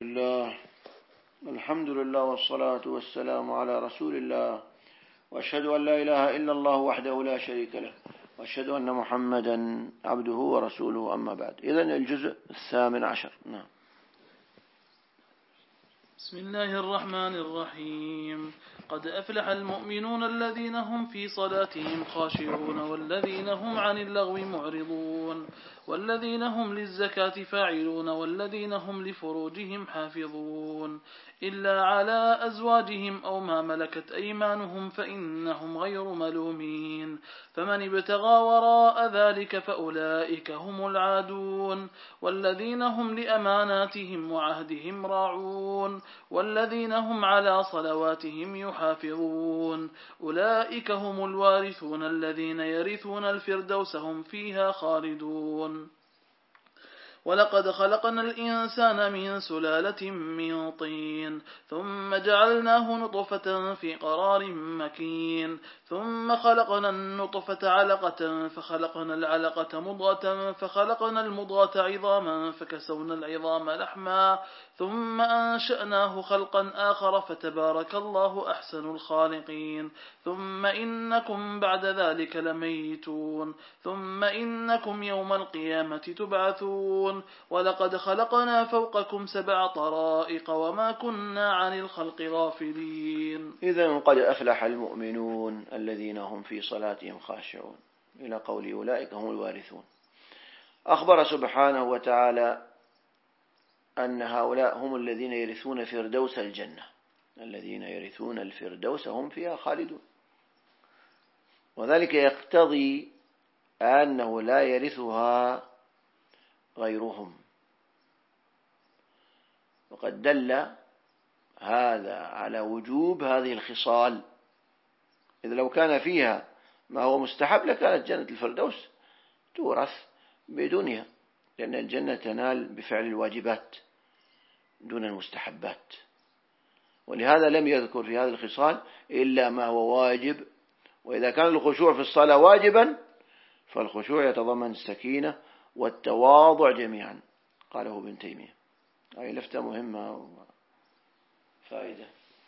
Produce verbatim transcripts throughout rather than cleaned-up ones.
الله الحمد لله والصلاة والسلام على رسول الله، وأشهد أن لا إله إلا الله وحده لا شريك له، وأشهد أن محمدا عبده ورسوله، أما بعد. إذن الجزء الثامن عشر. نعم. بسم الله الرحمن الرحيم. قد أفلح المؤمنون الذين هم في صلاتهم خاشعون والذين هم عن اللغو معرضون والذين هم للزكاة فاعلون والذين هم لفروجهم حافظون إلا على أزواجهم أو ما ملكت أيمانهم فإنهم غير ملومين، فمن ابتغى وراء ذلك فأولئك هم العادون، والذين هم لأماناتهم وعهدهم راعون والذين هم على صلواتهم يحافظون أولئك هم الوارثون الذين يرثون الفردوس هم فيها خالدون. ولقد خلقنا الإنسان من سلالة من طين ثم جعلناه نطفة في قرار مكين ثم خلقنا النطفة علقة فخلقنا العلقة مضغة فخلقنا المضغة عظاما فكسونا العظام لحما ثم أنشأناه خلقا آخر فتبارك الله أحسن الخالقين. ثم إنكم بعد ذلك لميتون ثم إنكم يوم القيامة تبعثون. ولقد خلقنا فوقكم سبع طرائق وما كنا عن الخلق غافلين. إذن قد أفلح المؤمنون الذين هم في صلاتهم خاشعون، إلى قول أولئك هم الوارثون. أخبر سبحانه وتعالى أن هؤلاء هم الذين يرثون فردوس الجنة، الذين يرثون الفردوس هم فيها خالدون، وذلك يقتضي أنه لا يرثها غيرهم، وقد دل هذا على وجوب هذه الخصال، إذ لو كان فيها ما هو مستحب لكانت جنة الفردوس تورث بدونها، لأن الجنة تنال بفعل الواجبات دون المستحبات، ولهذا لم يذكر في هذه الخصال إلا ما هو واجب. وإذا كان الخشوع في الصلاة واجبا فالخشوع يتضمن السكينة والتواضع جميعا، قاله ابن تيمية. هذه لفتة مهمة وفائدة.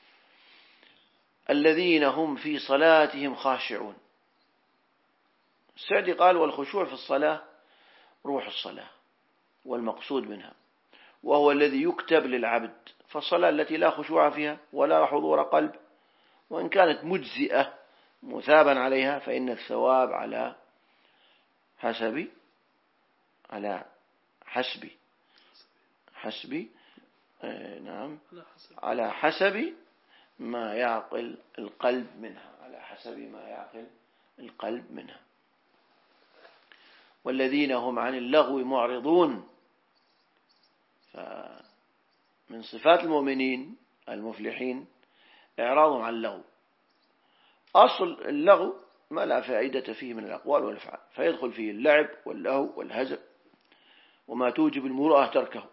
الذين هم في صلاتهم خاشعون. السعدي قال: والخشوع في الصلاة روح الصلاة والمقصود منها، وهو الذي يكتب للعبد. فالصلاة التي لا خشوع فيها ولا حضور قلب وإن كانت مجزئة مثابا عليها فإن الثواب على حسب على حسب حسب آه نعم على حسب ما يعقل القلب منها على حسب ما يعقل القلب منها. والذين هم عن اللغو معرضون. فمن صفات المؤمنين المفلحين إعراضهم عن اللغو. أصل اللغو ما لا فائدة فيه من الأقوال والأفعال، فيدخل فيه اللعب واللهو والهزل وما توجب المروءة تركه.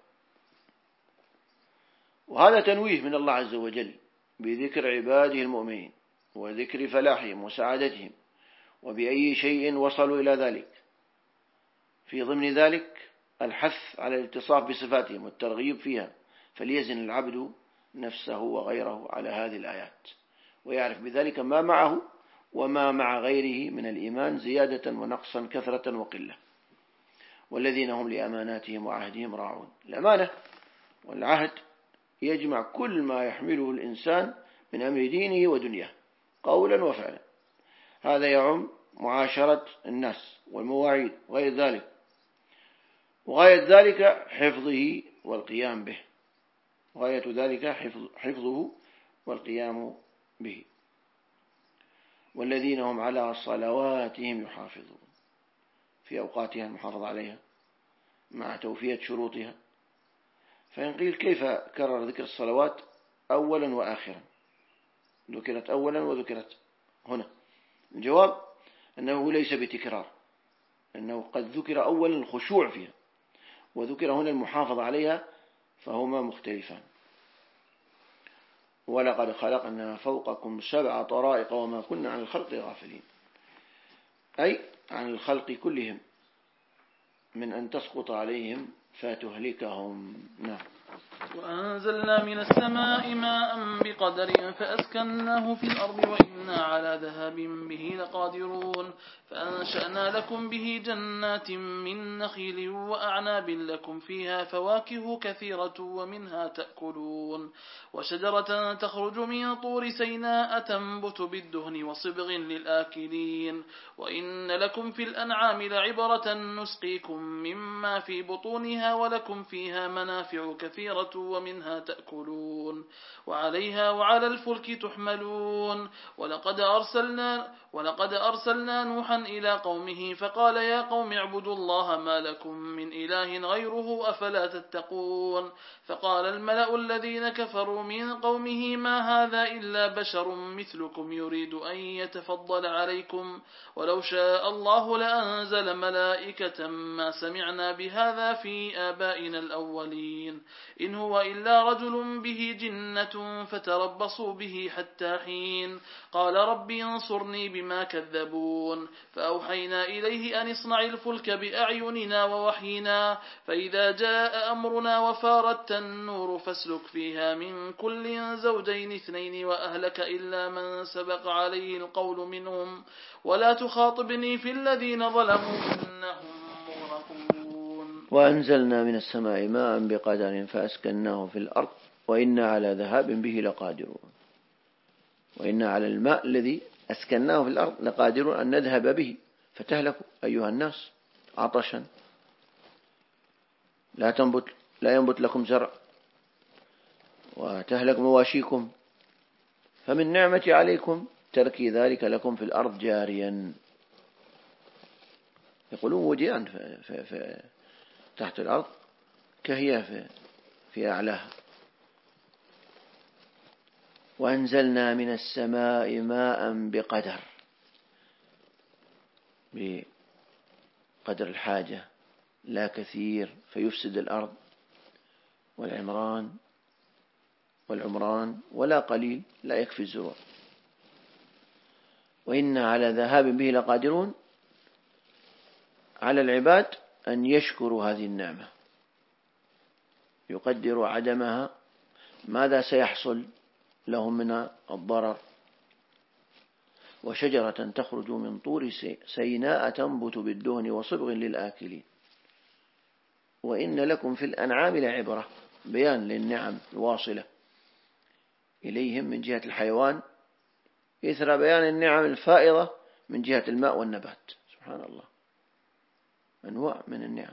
وهذا تنويه من الله عز وجل بذكر عباده المؤمنين وذكر فلاحهم وسعادتهم وبأي شيء وصلوا إلى ذلك، في ضمن ذلك الحث على الاتصاف بصفاتهم والترغيب فيها، فليزن العبد نفسه وغيره على هذه الآيات ويعرف بذلك ما معه وما مع غيره من الإيمان زيادة ونقصا كثرة وقلة. والذين هم لأماناتهم وعهدهم راعون. الأمانة والعهد يجمع كل ما يحمله الإنسان من أمر دينه ودنياه قولا وفعلا. هذا يعم معاشرة الناس والمواعيد وغير ذلك، وغاية ذلك حفظه والقيام به غاية ذلك حفظ حفظه والقيام به. والذين هم على صلواتهم يحافظون، في أوقاتها المحافظة عليها مع توفية شروطها. فإن قيل كيف كرر ذكر الصلوات أولا وآخرا؟ ذكرت أولا وذكرت هنا. الجواب أنه ليس بتكرار، أنه قد ذكر أولا الخشوع فيها وذكر هنا المحافظة عليها، فهما مختلفان. ولقد خلقنا فوقكم سبع طرائق وما كنا عن الخلق غافلين، أي عن الخلق كلهم من أن تسقط عليهم فتهلكهم. نعم. وأنزلنا من السماء ماء بقدر فأسكناه في الأرض وإنا على ذهاب به لقادرون فأنشأنا لكم به جنات من نخيل وأعناب لكم فيها فواكه كثيرة ومنها تأكلون وشجرة تخرج من طور سيناء تنبت بالدهن وصبغ للآكلين وإن لكم في الأنعام لعبرة نسقيكم مما في بطونها ولكم فيها منافع كثيرة ومنها تأكلون وعليها وعلى الفلك تحملون ولقد أرسلنا, ولقد أرسلنا نوحا إلى قومه فقال يا قوم اعبدوا الله ما لكم من إله غيره أفلا تتقون فقال الملأ الذين كفروا من قومه ما هذا إلا بشر مثلكم يريد أن يتفضل عليكم ولو شاء الله لأنزل ملائكة ما سمعنا بهذا في آبائنا الأولين إن هو إلا رجل به جنة فتربصوا به حتى حين قال رب انصرني بما كذبون فأوحينا إليه أن اصنع الفلك بأعيننا ووحينا فإذا جاء أمرنا وفارت النور فاسلك فيها من كل زوجين اثنين وأهلك إلا من سبق عليه القول منهم ولا تخاطبني في الذين ظلموا إنهم مغرقون. وأنزلنا من السماء ماء بقدر فأسكناه في الأرض وإنا على ذهاب به لقادرون وإنا على الماء الذي أسكناه في الأرض لقادرون أن نذهب به فتهلكوا أيها الناس عطشا لا تنبت لا ينبت لكم زرع وتهلك مواشيكم فمن نعمة عليكم تركي ذلك لكم في الأرض جاريا. يقولون وديان في في تحت الأرض كهي في, في أعلاها. وأنزلنا من السماء ماء بقدر بقدر الحاجة لا كثير فيفسد الأرض والعمران والعمران ولا قليل لا يكفي الزروع. وإنا على ذهاب به لقادرون على العباد أن يشكروا هذه النعمة يقدروا عدمها ماذا سيحصل لهم من الضرر. وشجرة تخرج من طور سيناء تنبت بالدهن وصبغ للآكلين وإن لكم في الأنعام لعبرة بيان للنعم الواصلة إليهم من جهة الحيوان إثر بيان النعم الفائضة من جهة الماء والنبات. سبحان الله أنواع من النعم.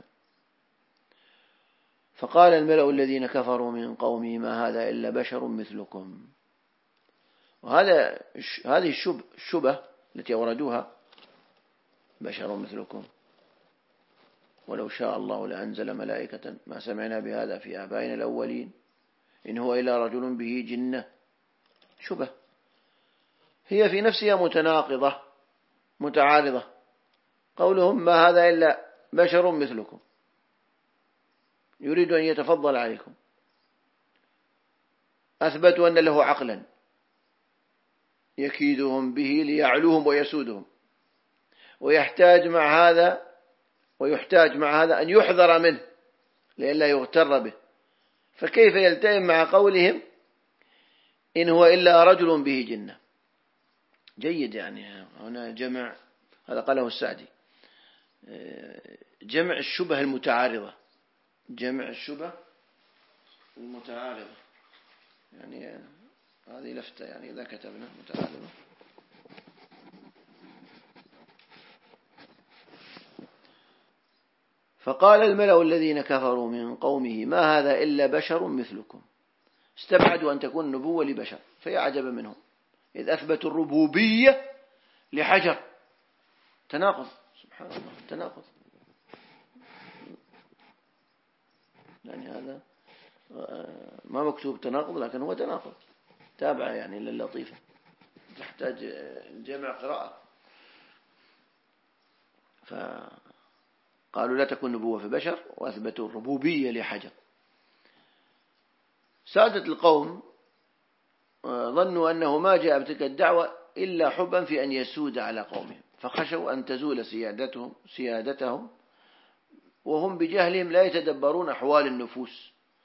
فقال الملأ الذين كفروا من قومه ما هذا إلا بشر مثلكم. وهذا هذه الشبهة التي أوردوها بشر مثلكم ولو شاء الله لأنزل ملائكة ما سمعنا بهذا في آبائنا الأولين إن هو إلا رجل به جنة. شبهة هي في نفسها متناقضة متعارضة. قولهم ما هذا إلا بشر مثلكم يريد أن يتفضل عليكم أثبتوا أن له عقلا يكيدهم به ليعلوهم ويسودهم ويحتاج مع هذا ويحتاج مع هذا أن يحذر منه لئلا يغتر به. فكيف يلتئم مع قولهم إن هو إلا رجل به جنة. جيد يعني هنا جمع هذا قاله السعدي جمع الشبه المتعارضة جمع الشبه المتعارضة يعني هذه لفتة يعني إذا كتبنا متعارضة. فقال الملأ الذين كفروا من قومه ما هذا إلا بشر مثلكم. استبعدوا أن تكون نبوة لبشر فيا عجب منهم إذ أثبتوا الربوبية لحجر. تناقض سبحان الله تناقض يعني هذا ما مكتوب تناقض لكن هو تناقض تابع يعني للطيفة تحتاج جمع قراءة. فقالوا لا تكون نبوة في بشر وأثبتوا الربوبية لحجر. سادة القوم ظنوا أنه ما جاء بتلك الدعوة إلا حبا في أن يسود على قومهم فخشوا أن تزول سيادتهم سيادتهم وهم بجهلهم لا يتدبرون أحوال النفوس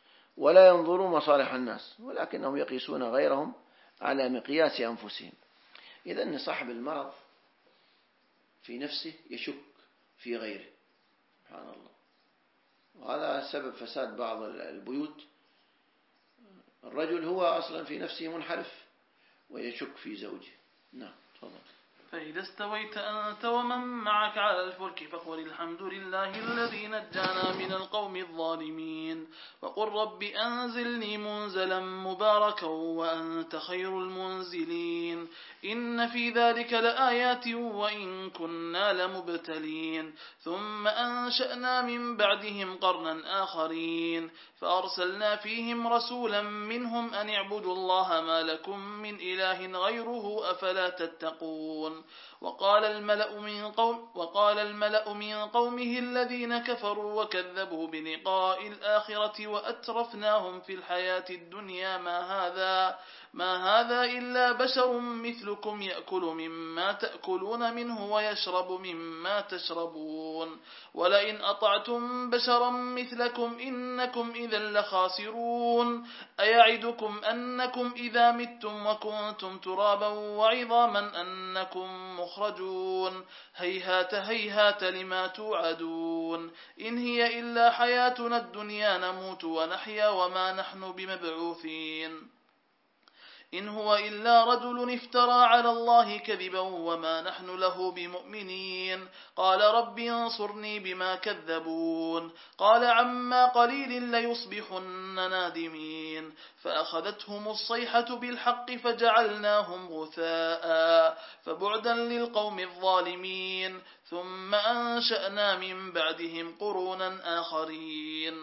ولا ينظروا مصالح الناس، ولكنهم يقيسون غيرهم على مقياس أنفسهم. إذن صاحب المرض في نفسه يشك في غيره، سبحان الله. وهذا سبب فساد بعض البيوت. الرجل هو أصلا في نفسه منحرف ويشك في زوجه. نعم، تفضل. فإذا استويت أنت ومن معك على الفلك فقل الحمد لله الذي نجانا من القوم الظالمين وقل رب أنزلني منزلا مباركا وأنت خير المنزلين إن في ذلك لآيات وإن كنا لمبتلين ثم أنشأنا من بعدهم قرنا آخرين فأرسلنا فيهم رسولا منهم أن اعبدوا الله ما لكم من إله غيره أفلا تتقون وقال الملأ من قوم وقال الملأ من قومه الذين كفروا وكذبوا بلقاء الآخرة وأترفناهم في الحياة الدنيا ما هذا ما هذا إلا بشر مثلكم يأكل مما تأكلون منه ويشرب مما تشربون ولئن أطعتم بشرا مثلكم إنكم إذا لخاسرون أيعدكم أنكم إذا متم وكنتم ترابا وعظاما أنكم مخرجون هيهات هيهات لما توعدون إن هي إلا حياتنا الدنيا نموت ونحيا وما نحن بمبعوثين إن هو إلا رجل افترى على الله كذبا وما نحن له بمؤمنين قال رب انصرني بما كذبون قال عما قليل ليصبحن نادمين فأخذتهم الصيحة بالحق فجعلناهم غثاء فبعدا للقوم الظالمين ثم أنشأنا من بعدهم قرونا آخرين.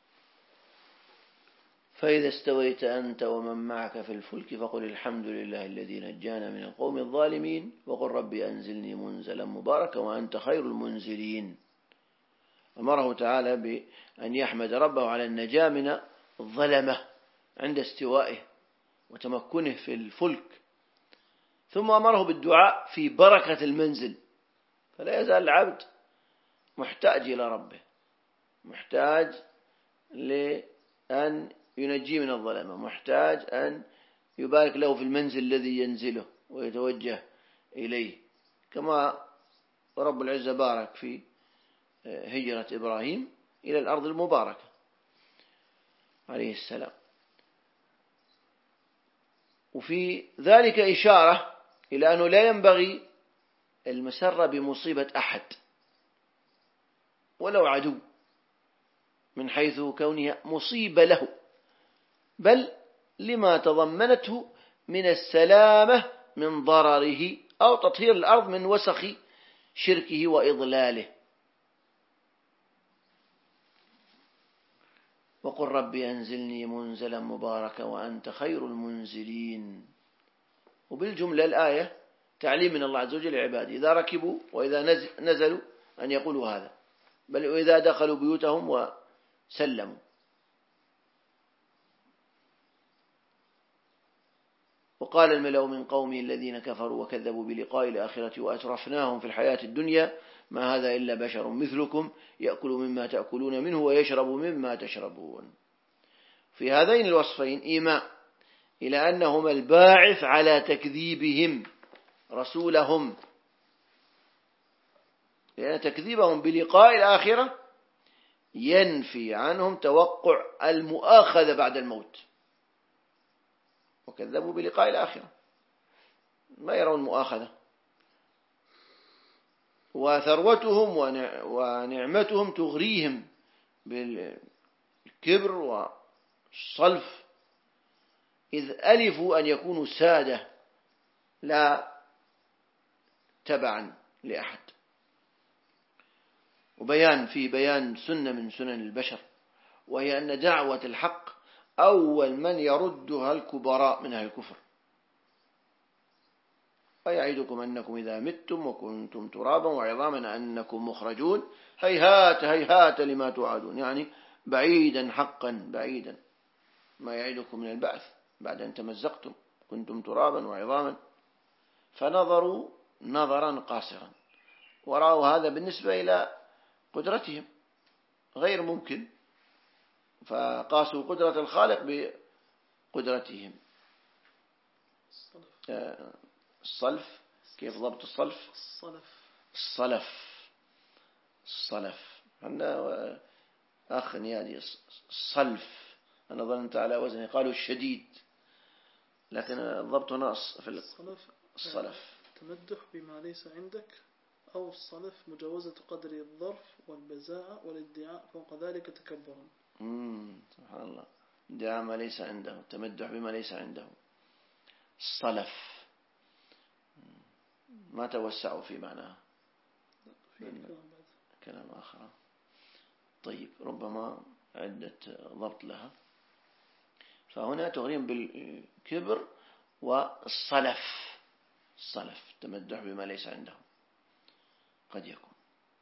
فإذا استويت أنت ومن معك في الفلك فقل الحمد لله الذي نجانا من القوم الظالمين وقل ربي أنزلني منزلا مباركا وأنت خير المنزلين. أمره تعالى بأن يحمد ربه على النجاة من الظلمة عند استوائه وتمكنه في الفلك، ثم أمره بالدعاء في بركة المنزل. فلا يزال العبد محتاج إلى ربه، محتاج لأن ينجيه من الظلمة، محتاج أن يبارك له في المنزل الذي ينزله ويتوجه إليه، كما رب العزة بارك في هجرة إبراهيم إلى الأرض المباركة عليه السلام. وفي ذلك إشارة إلى أنه لا ينبغي المسرة بمصيبة أحد ولو عدو من حيث كونها مصيبة له، بل لما تضمنته من السلامة من ضرره أو تطهير الأرض من وسخ شركه وإضلاله. وقل ربي أنزلني منزلا مباركا وأنت خير المنزلين. وبالجملة الآية تعليم من الله عز وجل لعباده إذا ركبوا وإذا نزلوا أن يقولوا هذا، بل وإذا دخلوا بيوتهم وسلموا. وقال الملأ من قومه الذين كفروا وكذبوا بلقاء الآخرة وأترفناهم في الحياة الدنيا ما هذا إلا بشر مثلكم يأكل مما تأكلون منه ويشرب مما تشربون. في هذين الوصفين إيماء إلى أنهما الباعث على تكذيبهم رسولهم، لأن تكذيبهم بلقاء الآخرة ينفي عنهم توقع المؤاخذة بعد الموت، وكذبوا بلقاء الآخرة ما يرون مؤاخذة، وثروتهم ونعمتهم تغريهم بالكبر والصلف إذ ألفوا أن يكونوا سادة لا تبعا لأحد. وبيان في بيان سنة من سنن البشر، وهي أن دعوة الحق أول من يردها الكبراء من أهل الكفر. ويعيدكم أنكم إذا متم وكنتم ترابا وعظاما أنكم مخرجون هيهات هيهات لما توعدون، يعني بعيدا حقا بعيدا ما يعيدكم من البعث بعد أن تمزقتم كنتم ترابا وعظاما. فنظروا نظرا قاصرا ورأوا هذا بالنسبة إلى قدرتهم غير ممكن، فقاسوا قدرة الخالق بقدرتهم. الصلف، كيف ضبط الصلف؟ الصلف الصلف الصلف عندنا أخ نيادي الصلف، أنا ظننت على وزنه قالوا الشديد، لكن الضبط ناقص في الصلف. الصلف تمدح بما ليس عندك، أو الصلف مجاوزة قدر الظرف والبزاعة والادعاء فوق ذلك تكبرا. امم سبحان الله، ادعاء ما ليس عنده، تمدح بما ليس عنده. الصلف ما توسعوا في معناها، في كلام آخر. طيب ربما عدة ضبط لها. فهنا تغريم بالكبر والصلف، الصلف التمدح بما ليس عنده قد يكون.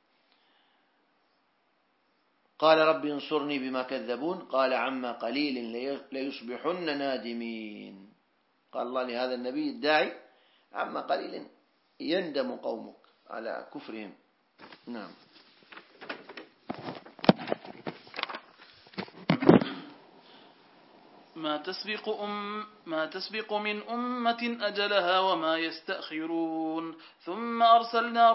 قال رب انصرني بما كذبون، قال عما قليل ليصبحن نادمين. قال الله لهذا النبي الداعي عما قليل يندم قومك على كفرهم. نعم. ما تسبق أم ما تسبق من أمة أجلها وما يستأخرون ثم أرسلنا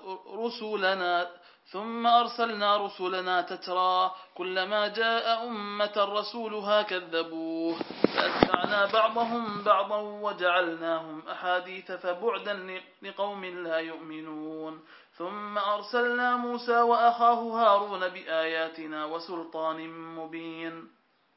رسلنا ثم أرسلنا رسلنا تترى كلما جاء أمة رسولها كذبوه فأتبعنا بعضهم بعضا وجعلناهم أحاديث فبعدا لقوم لا يؤمنون. ثم أرسلنا موسى وأخاه هارون بآياتنا وسلطان مبين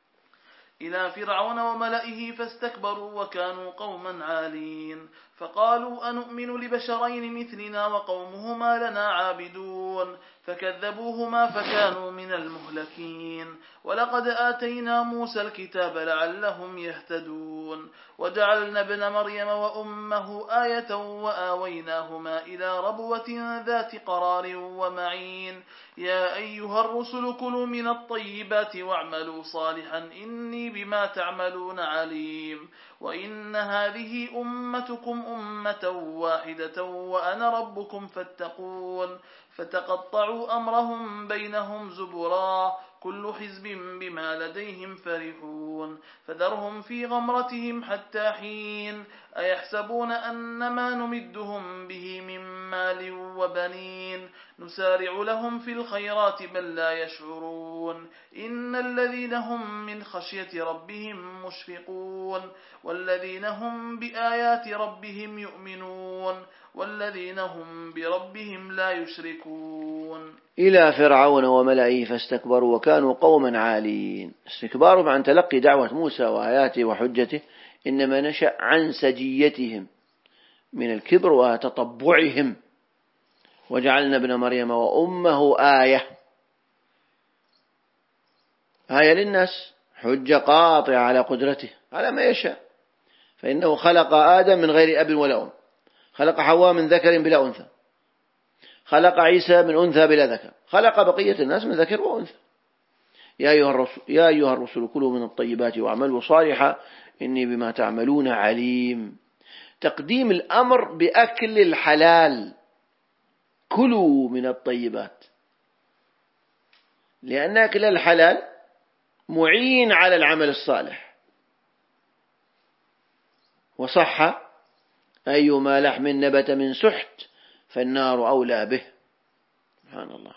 إلى فرعون وملئه فاستكبروا وكانوا قوما عالين فقالوا أنؤمن لبشرين مثلنا وقومهما لنا عابدون فكذبوهما فكانوا من المهلكين. ولقد آتينا موسى الكتاب لعلهم يهتدون وجعلنا ابن مريم وأمه آية وآويناهما إلى ربوة ذات قرار ومعين. يا أيها الرسل كلوا من الطيبات واعملوا صالحا إني بما تعملون عليم. وإن هذه أمتكم أمة واحدة وأنا ربكم فاتقون فتقطعوا أمرهم بينهم زبرا كل حزب بما لديهم فرحون فذرهم في غمرتهم حتى حين أيحسبون أن ما نمدهم به من مال وبنين نسارع لهم في الخيرات بل لا يشعرون. إن الذين هم من خشية ربهم مشفقون والذين هم بآيات ربهم يؤمنون والذين هم بربهم لا يشركون. إلى فرعون وملئه فاستكبروا وكانوا قوما عالين. استكبارهم عن تلقي دعوة موسى وآياته وحجته إنما نشأ عن سجيتهم من الكبر وتطبعهم. وجعلنا ابن مريم وأمه آية، آية للناس، حجة قاطعة على قدرته على ما يشاء. فإنه خلق آدم من غير أب ولا أم، خلق حواء من ذكر بلا أنثى، خلق عيسى من أنثى بلا ذكر، خلق بقية الناس من ذكر وأنثى. يا أيها الرسل, يا أيها الرسل كلوا من الطيبات واعملوا صالحا إني بما تعملون عليم. تقديم الأمر بأكل الحلال، كلوا من الطيبات، لأن أكل الحلال معين على العمل الصالح. وصح أيما لحم نبت من سحت فالنار أولى به. سبحان الله.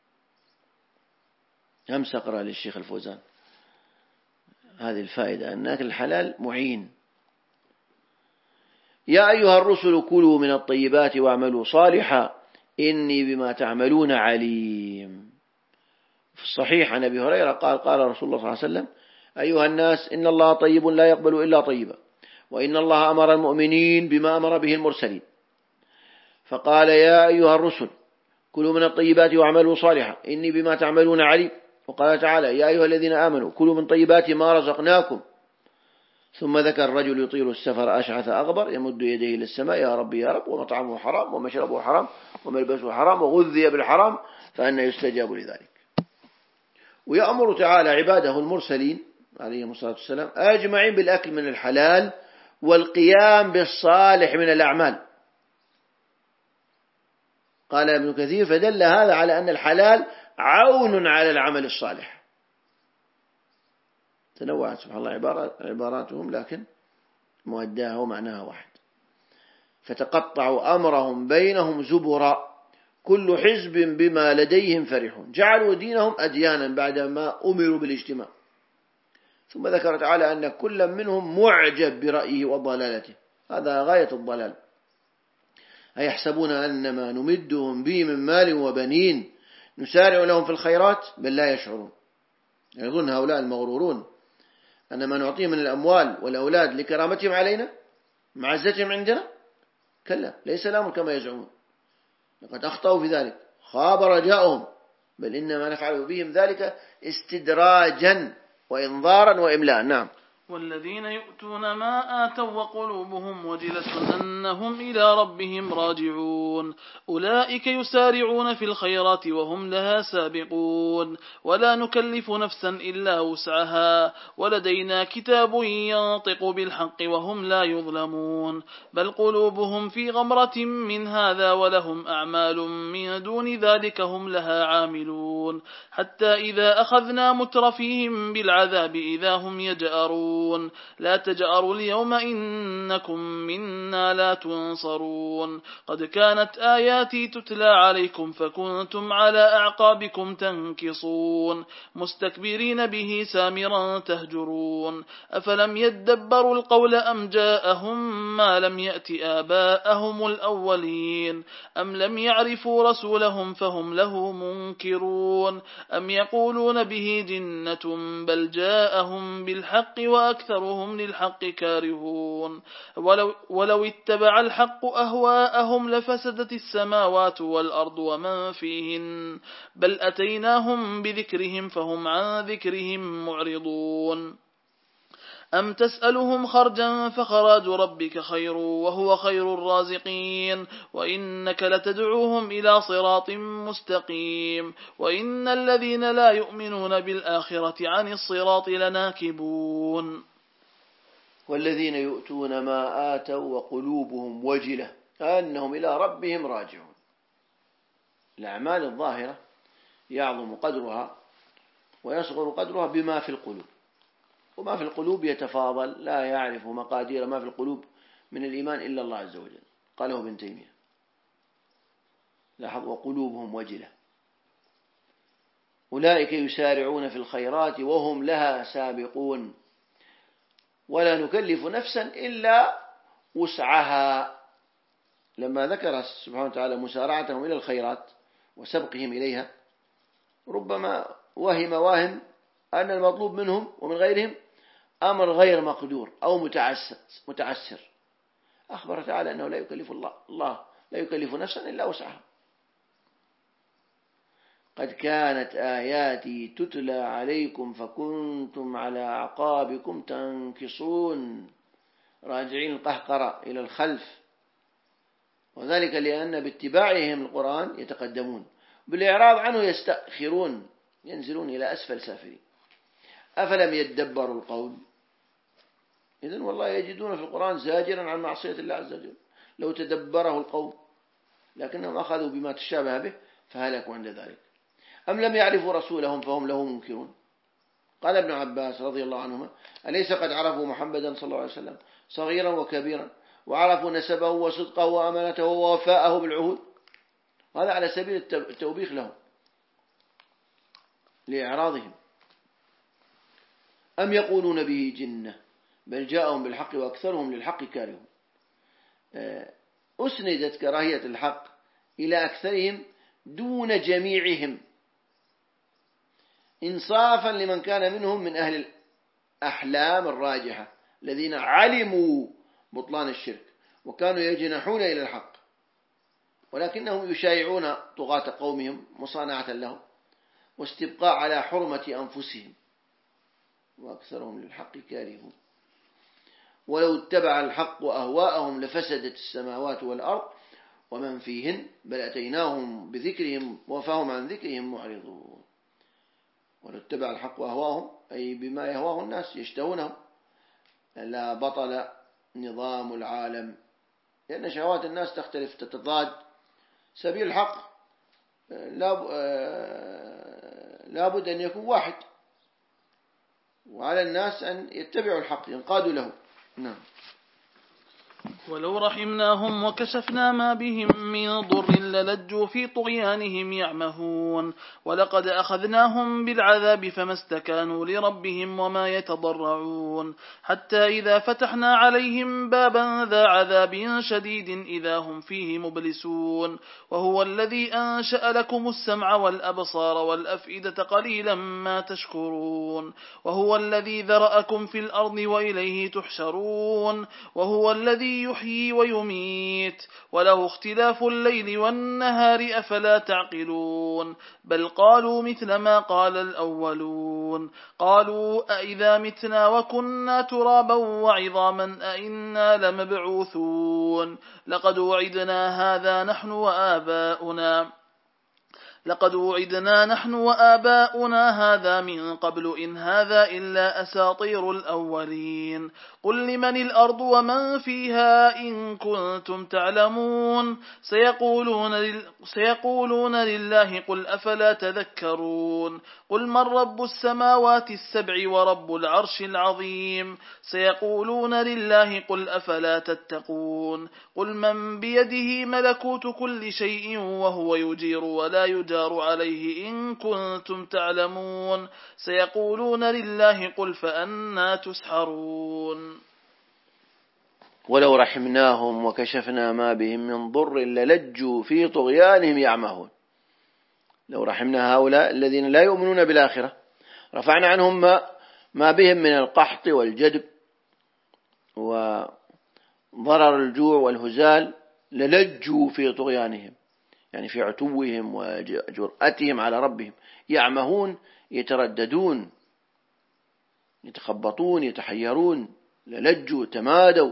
أمس أقرأ للشيخ الفوزان هذه الفائدة أن أكل الحلال معين. يا أيها الرسل كلوا من الطيبات واعملوا صالحا إني بما تعملون عليم. في الصحيح عن أبي هريرة قال قال رسول الله صلى الله عليه وسلم أيها الناس إن الله طيب لا يقبل إلا طيبا وإن الله أمر المؤمنين بما أمر به المرسلين. فقال يا أيها الرسل كلوا من الطيبات واعملوا صالحا إني بما تعملون عليم. وقال تعالى يا أيها الذين آمنوا كلوا من طيبات ما رزقناكم. ثم ذكر الرجل يطيل السفر أشعث أغبر يمد يديه للسماء يا ربي يا رب ومطعمه حرام ومشربه حرام وملبسه حرام وغذي بالحرام فأنى يستجاب لذلك. ويأمر تعالى عباده المرسلين عليهم الصلاة والسلام أجمعين بالأكل من الحلال والقيام بالصالح من الأعمال. قال ابن كثير فدل هذا على أن الحلال عون على العمل الصالح. تنوعت سبحان الله عبارات عباراتهم لكن مؤداها ومعناها واحد. فتقطعوا أمرهم بينهم زبرا كل حزب بما لديهم فرحون. جعلوا دينهم أديانا بعدما أمروا بالاجتماع. ثم ذكر تعالى أن كل منهم معجب برأيه وضلالته، هذا غاية الضلال. أيحسبون أن ما نمدهم به من مال وبنين نسارع لهم في الخيرات بل لا يشعرون. يظن هؤلاء المغرورون أن ما نعطيهم من الأموال والأولاد لكرامتهم علينا معزتهم عندنا، كلا ليس الأمر كما يزعمون، لقد أخطأوا في ذلك، خاب رجاؤهم، بل إنما نفعل بهم ذلك استدراجا وإنذارا وإملاء. نعم. والذين يؤتون ما آتوا وقلوبهم وجلة أنهم إلى ربهم راجعون أولئك يسارعون في الخيرات وهم لها سابقون ولا نكلف نفسا إلا وسعها ولدينا كتاب ينطق بالحق وهم لا يظلمون بل قلوبهم في غمرة من هذا ولهم أعمال من دون ذلك هم لها عاملون حتى إذا أخذنا مترفيهم بالعذاب إذا هم يجأرون لا تجأروا اليوم إنكم منا لا تنصرون قد كانت آياتي تتلى عليكم فكنتم على أعقابكم تنكصون مستكبرين به سامرا تهجرون أفلم يدبروا القول أم جاءهم ما لم يأت آباءهم الأولين أم لم يعرفوا رسولهم فهم له منكرون أم يقولون به جنة بل جاءهم بالحق وأكثرهم للحق كارهون ولو, ولو اتبع الحق أهواءهم لفسدت السماوات والأرض ومن فيهن بل أتيناهم بذكرهم فهم عن ذكرهم معرضون أم تسألهم خرجا فخراج ربك خير وهو خير الرازقين وإنك لتدعوهم إلى صراط مستقيم وإن الذين لا يؤمنون بالآخرة عن الصراط لناكبون. والذين يؤتون ما آتوا وقلوبهم وجلة أنهم إلى ربهم راجعون. الأعمال الظاهرة يعظم قدرها ويصغر قدرها بما في القلوب، وما في القلوب يتفاضل، لا يعرف مقادير ما في القلوب من الإيمان إلا الله عز وجل. قاله ابن تيمية. لاحظ وقلوبهم وجلة أولئك يسارعون في الخيرات وهم لها سابقون ولا نكلف نفسا إلا وسعها. لما ذكر سبحانه وتعالى مسارعتهم إلى الخيرات وسبقهم إليها ربما وهم واهم أن المطلوب منهم ومن غيرهم أمر غير مقدور أو متعسر متعسر. أخبر تعالى أنه لا يكلف الله الله لا يكلف نفسا إلا وسعها. قد كانت آياتي تتلى عليكم فكنتم على أعقابكم تنكصون راجعين القهقرة إلى الخلف، وذلك لأن باتباعهم القرآن يتقدمون، بالإعراض عنه يستأخرون ينزلون إلى أسفل سافلين. أفلم يدبروا القول؟ إذن والله يجدون في القرآن زاجرا عن معصية الله عز وجل لو تدبره القول، لكنهم أخذوا بما تشابه به فهلكوا عند ذلك. أم لم يعرفوا رسولهم فهم له منكرون. قال ابن عباس رضي الله عنهما أليس قد عرفوا محمدا صلى الله عليه وسلم صغيرا وكبيرا وعرفوا نسبه وصدقه وأمانته ووفاءه بالعهود؟ هذا على سبيل التوبيخ لهم لإعراضهم. أم يقولون به جنة بل جاءهم بالحق وأكثرهم للحق كارهون. أسندت كراهية الحق إلى أكثرهم دون جميعهم إنصافا لمن كان منهم من أهل الأحلام الراجحة الذين علموا بطلان الشرك وكانوا يجنحون إلى الحق، ولكنهم يشايعون طغاة قومهم مصانعة لهم واستبقاء على حرمة أنفسهم وأكثرهم للحق كارهون. ولو اتبع الحق أهواءهم لفسدت السماوات والأرض ومن فيهن بل أتيناهم بذكرهم وفهم عن ذكرهم معرضون. ولو اتبع الحق أهواءهم أي بما يهواه الناس يشتهونه لا بطل نظام العالم، لأن شهوات الناس تختلف تتضاد. سبيل الحق لا بد أن يكون واحد، وعلى الناس أن يتبعوا الحق ينقادوا له. نعم. ولو رحمناهم وكشفنا ما بهم من ضر للجوا في طغيانهم يعمهون ولقد أخذناهم بالعذاب فما استكانوا لربهم وما يتضرعون حتى إذا فتحنا عليهم بابا ذا عذاب شديد إذا هم فيه مبلسون وهو الذي أنشأ لكم السمع والأبصار والأفئدة قليلا ما تشكرون وهو الذي ذرأكم في الأرض وإليه تحشرون وهو الذي يحيي ويميت وله اختلاف الليل والنهار أفلا تعقلون بل قالوا مثل ما قال الأولون قالوا أئذا متنا وكنا ترابا وعظاما أئنا لمبعوثون لقد وعدنا هذا نحن وآباؤنا لقد وعدنا نحن وآباؤنا هذا من قبل إن هذا إلا أساطير الأولين قل لمن الأرض ومن فيها إن كنتم تعلمون سيقولون, لل... سيقولون لله قل أفلا تذكرون قل من رب السماوات السبع ورب العرش العظيم سيقولون لله قل أفلا تتقون قل من بيده ملكوت كل شيء وهو يجير ولا يجار عليه إن كنتم تعلمون سيقولون لله قل فأنا تسحرون ولو رحمناهم وكشفنا ما بهم من ضر للجوا في طغيانهم يعمهون. لو رحمنا هؤلاء الذين لا يؤمنون بالآخرة رفعنا عنهم ما, ما بهم من القحط والجدب وضرر الجوع والهزال للجوا في طغيانهم يعني في عتوهم وجرأتهم على ربهم يعمهون يترددون يتخبطون يتحيرون للجوا تمادوا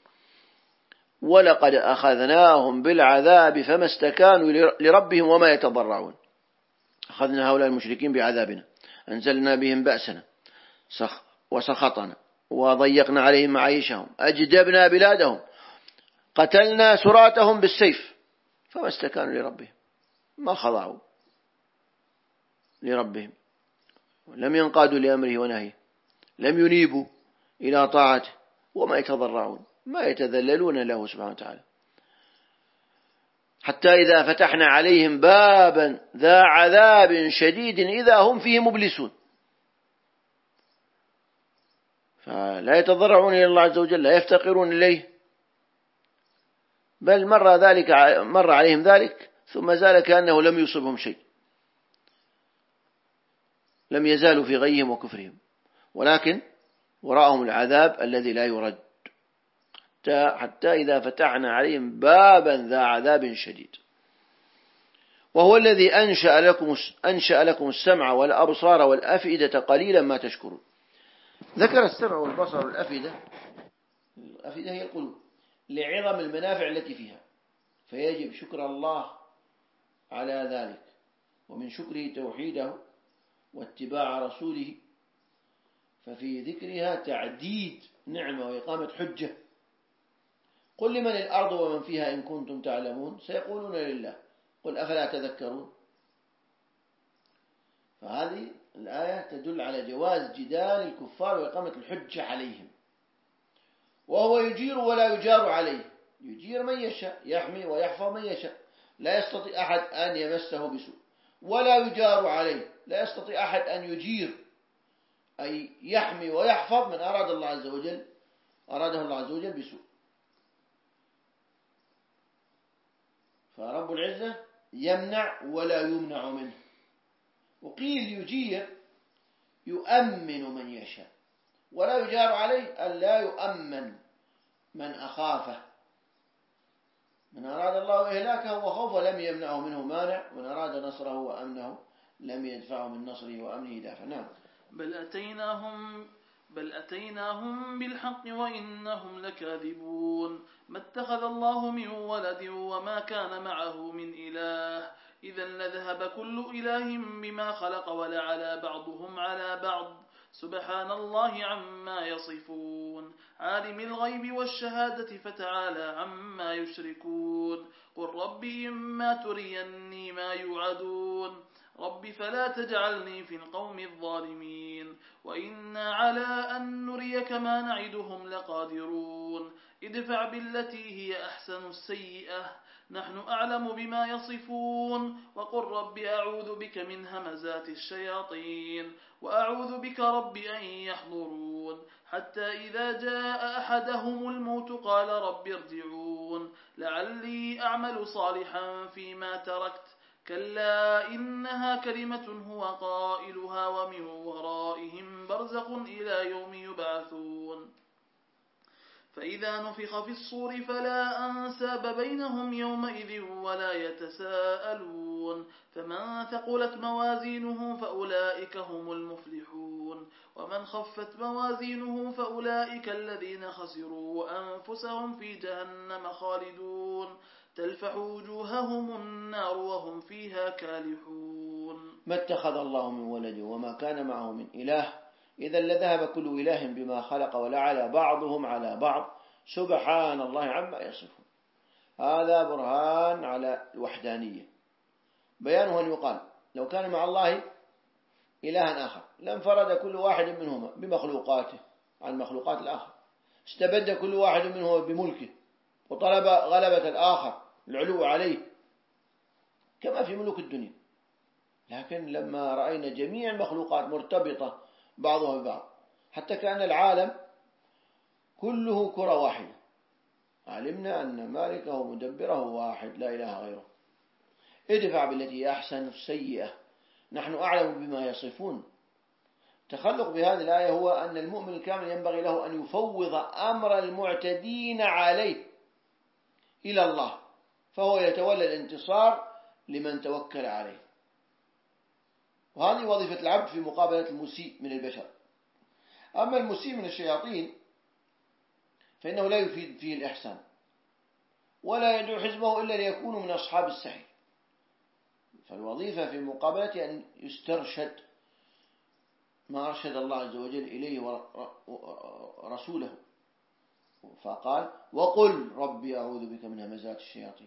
ولقد أخذناهم بالعذاب فما استكانوا لربهم وما يتضرعون. أخذنا هؤلاء المشركين بعذابنا أنزلنا بهم بأسنا وسخطنا وضيقنا عليهم معيشهم أجدبنا بلادهم قتلنا سراتهم بالسيف فما استكانوا لربهم ما خضعوا لربهم لم ينقادوا لأمره ونهيه لم ينيبوا إلى طاعته وما يتضرعون ما يتذللون له سبحانه وتعالى حتى إذا فتحنا عليهم بابا ذا عذاب شديد إذا هم فيه مبلسون. فلا يتضرعون إلى الله عز وجل لا يفتقرون إليه بل مر ذلك مر عليهم ذلك ثم زال كأنه لم يصبهم شيء لم يزالوا في غيهم وكفرهم ولكن وراءهم العذاب الذي لا يرد حتى إذا فتحنا عليهم بابا ذا عذاب شديد. وهو الذي أنشأ لكم, أنشأ لكم السمع والأبصار والأفئدة قليلا ما تشكرون. ذكر السمع والبصر والأفئدة الأفئدة هي القلوب لعظم المنافع التي فيها فيجب شكر الله على ذلك ومن شكره توحيده واتباع رسوله ففي ذكرها تعديد نعمة وإقامة حجة. قل لمن الأرض ومن فيها إن كنتم تعلمون سيقولون لله قل أفلا تذكرون. فهذه الآية تدل على جواز جدال الكفار وإقامة الحجة عليهم. وهو يجير ولا يجار عليه يجير من يشاء يحمي ويحفظ من يشاء لا يستطيع أحد أن يمسه بسوء ولا يجار عليه لا يستطيع أحد أن يجير أي يحمي ويحفظ من أراد الله عز وجل أراده الله عز وجل بسوء. فرب العزة يمنع ولا يمنع منه. وقيل يجير يؤمن من يشاء ولا يجار عليه ألا يؤمن من أخافه من أراد الله إهلاكه وخوفه لم يمنعه منه مانع من أراد نصره وأمنه لم يدفعه من نصره وأمنه دافع. نعم. بل أتيناهم بل أتيناهم بالحق وإنهم لكاذبون ما اتخذ الله من ولد وما كان معه من إله إذا لذهب كل إله بما خلق ولعلى بعضهم على بعض سبحان الله عما يصفون عالم الغيب والشهادة فتعالى عما يشركون قل رب إما تريني ما يوعدون رب فلا تجعلني في القوم الظالمين وإنا على أن نريك ما نعدهم لقادرون ادفع بالتي هي أحسن السيئة نحن أعلم بما يصفون وقل رب أعوذ بك من همزات الشياطين وأعوذ بك رب أن يحضرون حتى إذا جاء أحدهم الموت قال رب ارجعون لعلي أعمل صالحا فيما تركت كلا إنها كلمة هو قائلها ومن ورائهم برزخ إلى يوم يبعثون فإذا نفخ في الصور فلا أنساب بينهم يومئذ ولا يتساءلون فمن ثقلت موازينه فأولئك هم المفلحون ومن خفت موازينه فأولئك الذين خسروا أنفسهم في جهنم خالدون تلفح وجوههم النار وهم فيها كالحون. ما اتخذ الله من ولد وما كان معه من إله إذا لذهب كل إله بما خلق ولعلى بعضهم على بعض سبحان الله عما يصفون. هذا برهان على الوحدانية. بيانه أن يقال لو كان مع الله إلها آخر لانفرد كل واحد منهما بمخلوقاته عن مخلوقات الآخر، استبد كل واحد منهما بملكه وطلب غلبة الآخر العلو عليه كما في ملوك الدنيا. لكن لما رأينا جميع المخلوقات مرتبطة بعضها ببعض حتى كان العالم كله كرة واحدة علمنا أن مالكه ومدبره واحد لا إله غيره. ادفع بالتي هي أحسن السيئة نحن أعلم بما يصفون. تخلق بهذه الآية هو أن المؤمن الكامل ينبغي له أن يفوض أمر المعتدين عليه إلى الله فهو يتولى الانتصار لمن توكل عليه. وهذه وظيفة العبد في مقابلة المسيء من البشر. أما المسيء من الشياطين فإنه لا يفيد فيه الإحسان ولا يدعو حزبه إلا ليكونوا من أصحاب السعير. فالوظيفة في مقابلته أن يسترشد ما أرشد الله عز وجل إليه ورسوله فقال وقل ربي أعوذ بك من همزات الشياطين.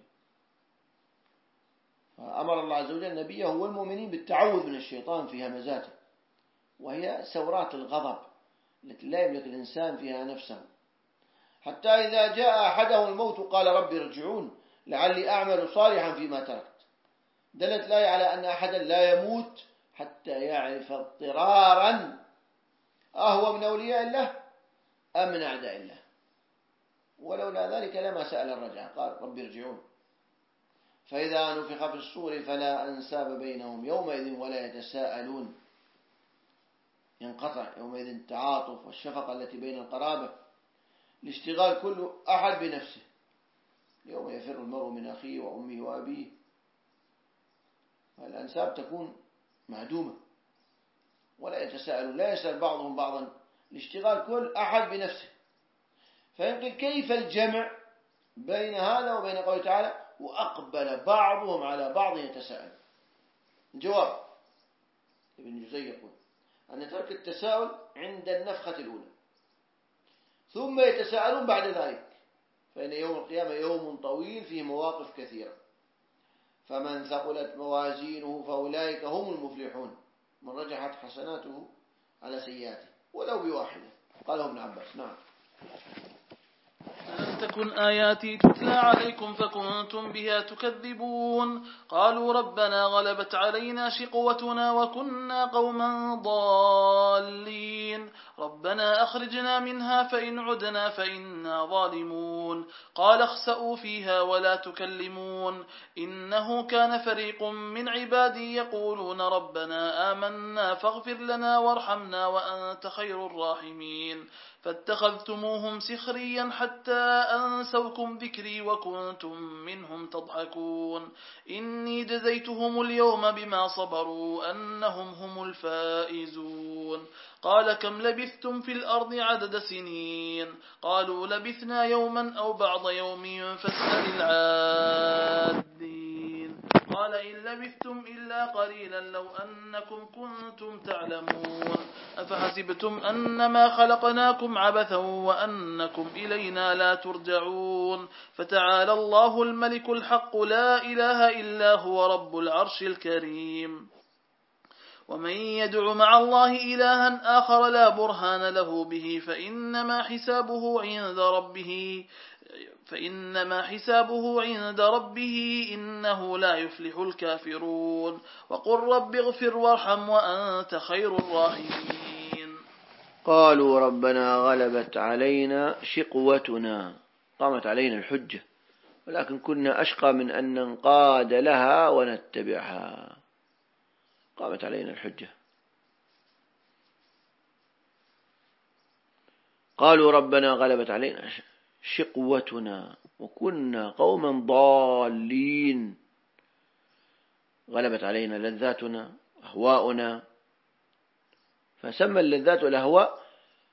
فأمر الله عز وجل نبيه والمؤمنين بالتعوذ من الشيطان في همزاته وهي سورات الغضب التي لا يملك الإنسان فيها نفسه. حتى إذا جاء أحدهم الموت قال رب ارجعون لعلي أعمل صالحا فيما تركت. دلت الآية على أن أحدا لا يموت حتى يعرف اضطرارا أهو من أولياء الله أم من أعداء الله، ولولا ذلك لما سأل الرجعة قال رب ارجعون. فإذا نفخ في الصور فلا أنساب بينهم يومئذ ولا يتساءلون. ينقطع يومئذ التعاطف والشفقة التي بين القرابة لاشتغال كل أحد بنفسه. يوم يفر المرء من أخيه وأمه وأبيه الأنساب تكون معدومة ولا يتساءلون لا يسأل بعضهم بعضا لاشتغال كل أحد بنفسه. فينقل كيف الجمع بين هذا وبين قوله تعالى وأقبل بعضهم على بعض يتساءل. الجواب ابن جزي يقول أن ترك التساؤل عند النفخة الأولى ثم يتساءلون بعد ذلك فإن يوم القيامة يوم طويل فيه مواقف كثيرة. فمن ثقلت موازينه فأولئك هم المفلحون من رجحت حسناته على سيئاته ولو بواحدة. قاله ابن عباس. نعم. ألم تكن آياتي تتلى عليكم فكنتم بها تكذبون قالوا ربنا غلبت علينا شقوتنا وكنا قوما ضالين ربنا أخرجنا منها فإن عدنا فإنا ظالمون قال اخسأوا فيها ولا تكلمون إنه كان فريق من عبادي يقولون ربنا آمنا فاغفر لنا وارحمنا وأنت خير الراحمين فاتخذتموهم سخريا حتى أنسوكم ذكري وكنتم منهم تضحكون إني جزيتهم اليوم بما صبروا أنهم هم الفائزون قال كم لبثتم في الأرض عدد سنين قالوا لبثنا يوما أو بعض يوم فاسأل العادين قال إن لبثتم إلا قليلا لو أنكم كنتم تعلمون أفحسبتم أنما خلقناكم عبثا وأنكم إلينا لا ترجعون فتعالى الله الملك الحق لا إله إلا هو رب العرش الكريم ومن يدع مع الله إلها آخر لا برهان له به فإنما حسابه عند ربه فإنما حسابه عند ربه إنه لا يفلح الكافرون وقل رب اغفر وارحم وأنت خير الراحمين. قالوا ربنا غلبت علينا شقوتنا، قامت علينا الحجة ولكن كنا أشقى من أن ننقاد لها ونتبعها، قامت علينا الحجة. قالوا ربنا غلبت علينا شقوتنا وكنا قوما ضالين، غلبت علينا لذاتنا أهواؤنا، فسمى اللذات والأهواء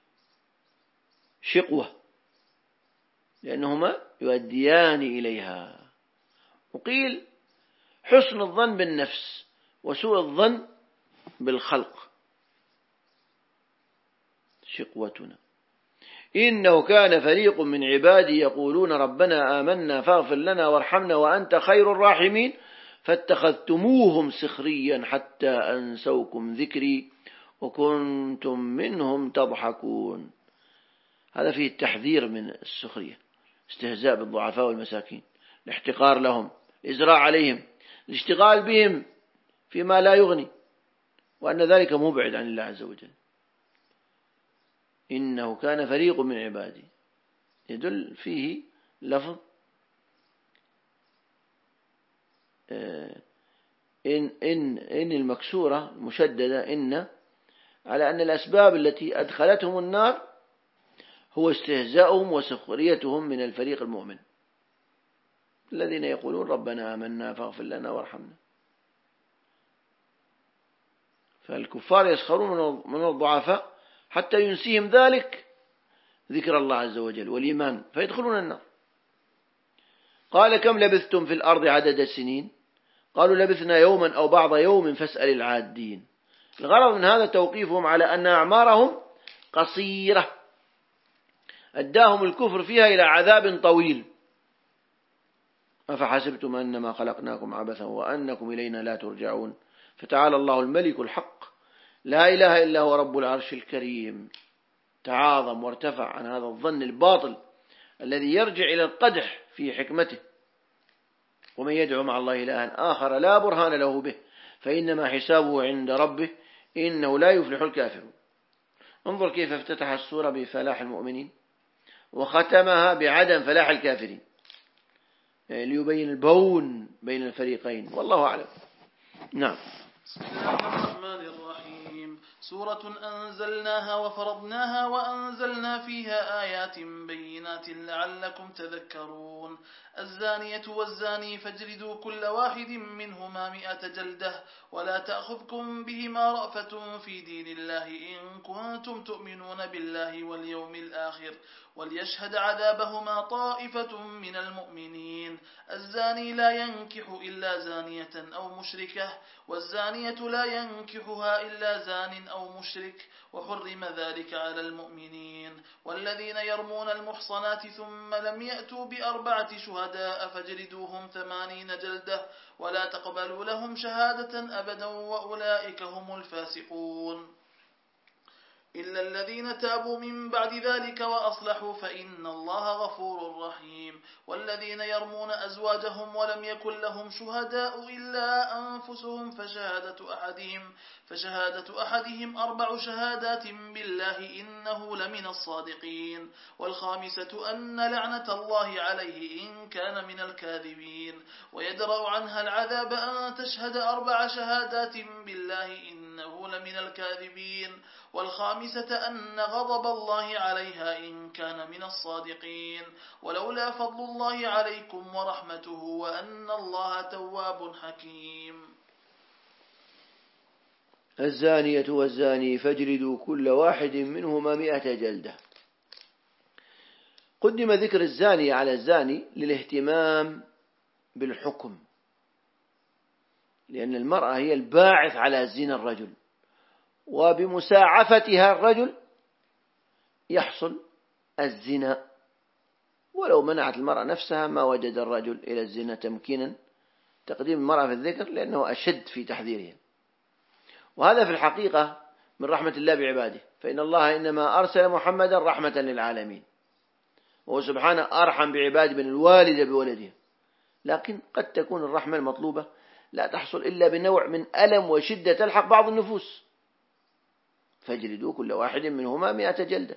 شقوة لأنهما يؤديان إليها. وقيل حسن الظن بالنفس وسوء الظن بالخلق. شقوتنا إنه كان فريق من عبادي يقولون ربنا آمنا فاغفر لنا وارحمنا وأنت خير الراحمين فاتخذتموهم سخريا حتى أنسوكم ذكري وكنتم منهم تضحكون. هذا فيه التحذير من السخرية، استهزاء بالضعفاء والمساكين، الاحتقار لهم، الإزراء عليهم، الاشتغال بهم فيما لا يغني، وأن ذلك مبعد عن الله عز وجل. إنه كان فريق من عبادي يدل فيه لفظ إن, إن, إن المكسورة مشددة إن على أن الأسباب التي أدخلتهم النار هو استهزاؤهم وسخريتهم من الفريق المؤمن الذين يقولون ربنا آمنا فاغفر لنا وارحمنا. فالكفار يسخرون من الضعفاء حتى ينسيهم ذلك ذكر الله عز وجل والإيمان فيدخلون النار. قال كم لبثتم في الأرض عدد السنين؟ قالوا لبثنا يوما أو بعض يوم فاسأل العادين. الغرض من هذا توقيفهم على أن أعمارهم قصيرة أداهم الكفر فيها إلى عذاب طويل. أفحسبتم أنما خلقناكم عبثا وأنكم إلينا لا ترجعون فتعالى الله الملك الحق لا إله إلا هو رب العرش الكريم. تعاظم وارتفع عن هذا الظن الباطل الذي يرجع إلى القدح في حكمته. ومن يدعو مع الله إلها آخر لا برهان له به فإنما حسابه عند ربه إنه لا يفلح الكافرون. انظر كيف افتتح السورة بفلاح المؤمنين وختمها بعدم فلاح الكافرين ليبين البون بين الفريقين، والله أعلم. نعم. بسم الله الرحمن الرحيم. سورة أنزلناها وفرضناها وأنزلنا فيها آيات بينات لعلكم تذكرون. الزانية والزاني فاجلدوا كل واحد منهما مئة جلدة ولا تأخذكم بهما رأفة في دين الله إن كنتم تؤمنون بالله واليوم الآخر وليشهد عذابهما طائفة من المؤمنين. الزاني لا ينكح إلا زانية أو مشركة والزانية لا ينكحها إلا زان أو مشرك وحرم ذلك على المؤمنين. والذين يرمون المحصنات ثم لم يأتوا بأربعة شهداء فاجلدوهم ثمانين جلدة ولا تقبلوا لهم شهادة أبدا وأولئك هم الفاسقون. إلا الذين تابوا من بعد ذلك وأصلحوا فإن الله غفور رحيم. والذين يرمون أزواجهم ولم يكن لهم شهداء إلا أنفسهم فشهادة أحدهم, فشهادة أحدهم أربع شهادات بالله إنه لمن الصادقين. والخامسة أن لعنة الله عليه إن كان من الكاذبين. ويدرأ عنها العذاب أن تشهد أربع شهادات بالله إنه لمن الكاذبين. والخامسة أن غضب الله عليها إن كان من الصادقين. ولولا فضل الله عليكم ورحمته وأن الله تواب حكيم. الزانية والزاني فاجلدوا كل واحد منهما مئة جلدة. قدم ذكر الزاني على الزاني للاهتمام بالحكم، لأن المرأة هي الباعث على زنا الرجل، وبمساعفتها الرجل يحصل الزنا، ولو منعت المرأة نفسها ما وجد الرجل إلى الزنا تمكينا. تقديم المرأة في الذكر لأنه أشد في تحذيرها. وهذا في الحقيقة من رحمة الله بعباده، فإن الله إنما أرسل محمدا رحمة للعالمين، وهو سبحانه أرحم بعباده من الوالد بولده. لكن قد تكون الرحمة المطلوبة لا تحصل إلا بنوع من ألم وشدة تلحق بعض النفوس، فاجلدوا كل واحد منهما مئة جلدة،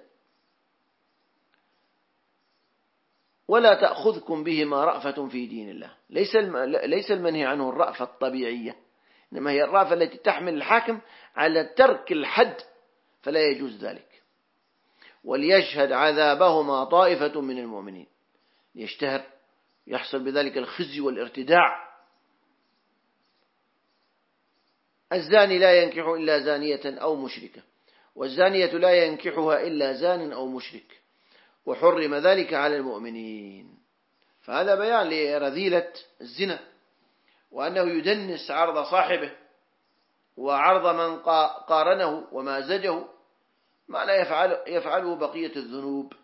ولا تأخذكم بهما رأفة في دين الله. ليس ليس المنهي عنه الرأفة الطبيعية، إنما هي الرأفة التي تحمل الحاكم على ترك الحد، فلا يجوز ذلك. وليشهد عذابهما طائفة من المؤمنين، يشتهر يحصل بذلك الخزي والارتداع. الزاني لا ينكح إلا زانية أو مشركة، والزانية لا ينكحها إلا زان أو مشرك، وحرم ذلك على المؤمنين. فهذا بيان لرذيلة الزنا، وأنه يدنس عرض صاحبه وعرض من قارنه ومازجه، ما لا يفعل يفعله بقية الذنوب.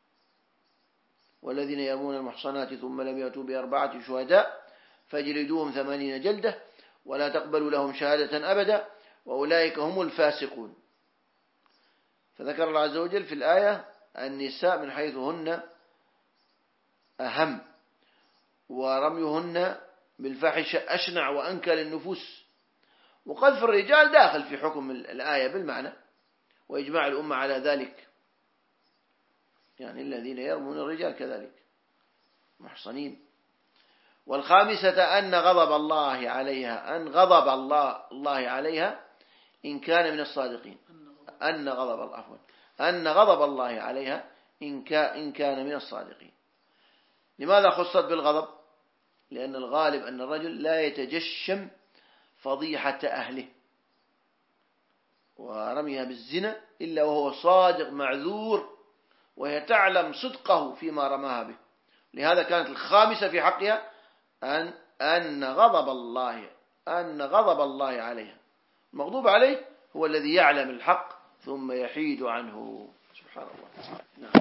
والذين يرمون المحصنات ثم لم يأتوا بأربعة شهداء فاجلدوهم ثمانين جلدة ولا تقبلوا لهم شهادة أبدا وأولئك هم الفاسقون. فذكر الله عز وجل في الآية النساء من حيث هن أهم، ورميهن بالفاحشة أشنع وأنكى للنفوس، وقذف الرجال داخل في حكم الآية بالمعنى، وإجماع الأمة على ذلك، يعني الذين يرمون الرجال كذلك محصنين. والخامسة أن غضب الله عليها أن غضب الله الله عليها إن كان من الصادقين أن غضب الله عفوا أن غضب الله عليها إن كان من الصادقين. لماذا خصت بالغضب؟ لأن الغالب أن الرجل لا يتجشم فضيحة أهله ورميها بالزنا إلا وهو صادق معذور، وهي تعلم صدقه فيما رماها به. لهذا كانت الخامسة في حقها أن أن غضب الله أن غضب الله عليها. المغضوب عليه هو الذي يعلم الحق ثم يحيد عنه. سبحان الله. نعم.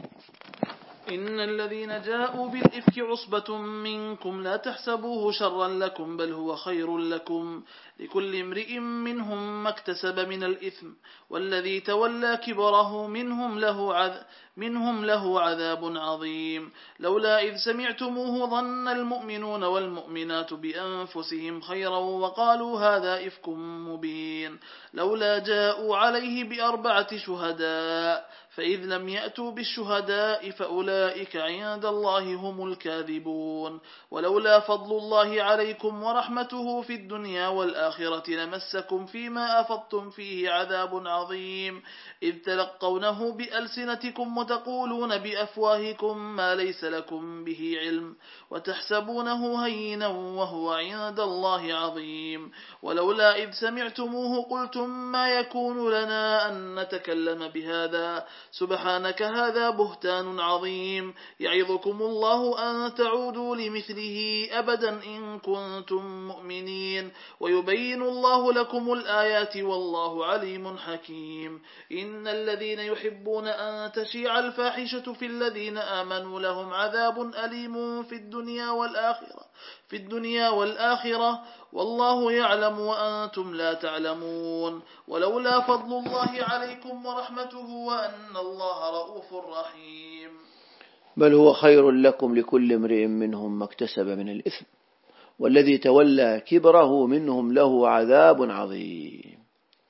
إن الذين جاءوا بالإفك عصبة منكم لا تحسبوه شرا لكم بل هو خير لكم، لكل امرئ منهم ما اكتسب من الإثم، والذي تولى كبره منهم له عذاب منهم له عذاب عظيم. لولا إذ سمعتموه ظن المؤمنون والمؤمنات بأنفسهم خيرا وقالوا هذا إفك مبين، لولا جاءوا عليه بأربعة شهداء فإذ لم يأتوا بالشهداء فأولئك عند الله هم الكاذبون. ولولا فضل الله عليكم ورحمته في الدنيا والآخرة لمسكم فيما أفضتم فيه عذاب عظيم، إذ تلقونه بألسنتكم وتقولون بأفواهكم ما ليس لكم به علم وتحسبونه هينا وهو عند الله عظيم. ولولا إذ سمعتموه قلتم ما يكون لنا أن نتكلم بهذا سبحانك هذا بهتان عظيم، يعظكم الله أن تعودوا لمثله أبدا إن كنتم مؤمنين، ويبين الله لكم الآيات والله عليم حكيم. إن الذين يحبون أن تشيع الفاحشة في الذين آمنوا لهم عذاب أليم في الدنيا والآخرة في الدنيا والآخرة والله يعلم وأنتم لا تعلمون. ولولا فضل الله عليكم ورحمته وأن الله رؤوف رحيم. بل هو خير لكم لكل امرئ منهم ما اكتسب من الإثم، والذي تولى كبره منهم له عذاب عظيم.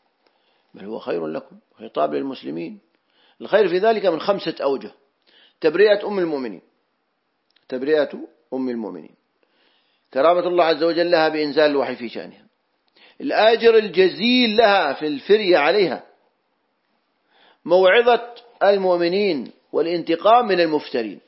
بل هو خير لكم، خطاب للمسلمين. الخير في ذلك من خمسة أوجه: تبرئة أم المؤمنين تبرئة أم المؤمنين كرامة الله عز وجل لها بإنزال الوحي في شأنها، الآجر الجزيل لها في الفرية عليها، موعظة المؤمنين والانتقام من المفترين.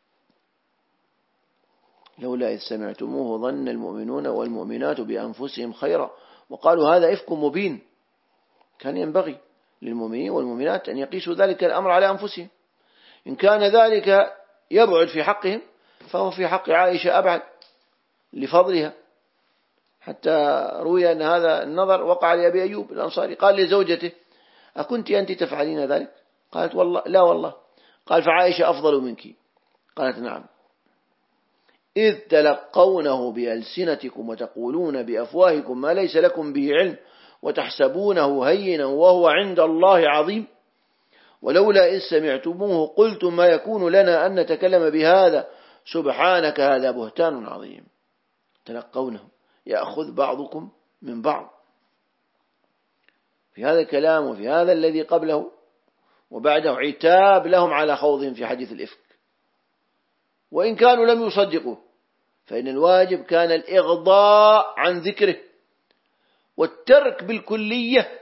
لولا إذ سمعتموه ظن المؤمنون والمؤمنات بأنفسهم خيرا وقالوا هذا إفك مبين. كان ينبغي للمؤمنين والمؤمنات أن يقيسوا ذلك الأمر على أنفسهم. إن كان ذلك يبعد في حقهم فهو في حق عائشة أبعد لفضلها، حتى روي أن هذا النظر وقع لأبي أيوب الأنصاري، قال لزوجته أكنت أنت تفعلين ذلك؟ قالت والله لا والله. قال فعائشة أفضل منك؟ قالت نعم. إذ تلقونه بألسنتكم وتقولون بأفواهكم ما ليس لكم به علم وتحسبونه هينا وهو عند الله عظيم ولولا إذ سمعتموه قلتم ما يكون لنا أن نتكلم بهذا سبحانك هذا بهتان عظيم. تلقونه يأخذ بعضكم من بعض في هذا الكلام وفي هذا الذي قبله وبعده عتاب لهم على خوضهم في حديث الإفك، وإن كانوا لم يصدقوه فإن الواجب كان الإغضاء عن ذكره والترك بالكلية.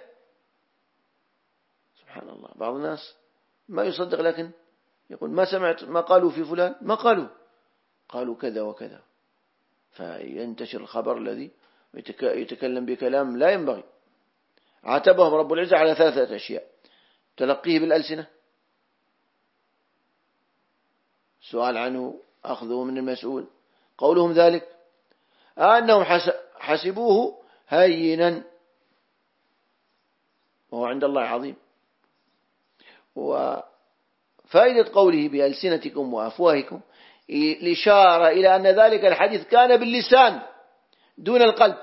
سبحان الله، بعض الناس ما يصدق لكن يقول ما سمعت ما قالوا في فلان، ما قالوا، قالوا كذا وكذا، فينتشر الخبر الذي يتكلم بكلام لا ينبغي. عاتبهم رب العزة على ثلاثة أشياء: تلقيه بالألسنة، سؤال عنه، أخذه من المسؤول، قولهم ذلك، أنهم حسبوه هينا وهو عند الله عظيم. وفائدة قوله بألسنتكم وأفواهكم الإشارة إلى أن ذلك الحديث كان باللسان دون القلب،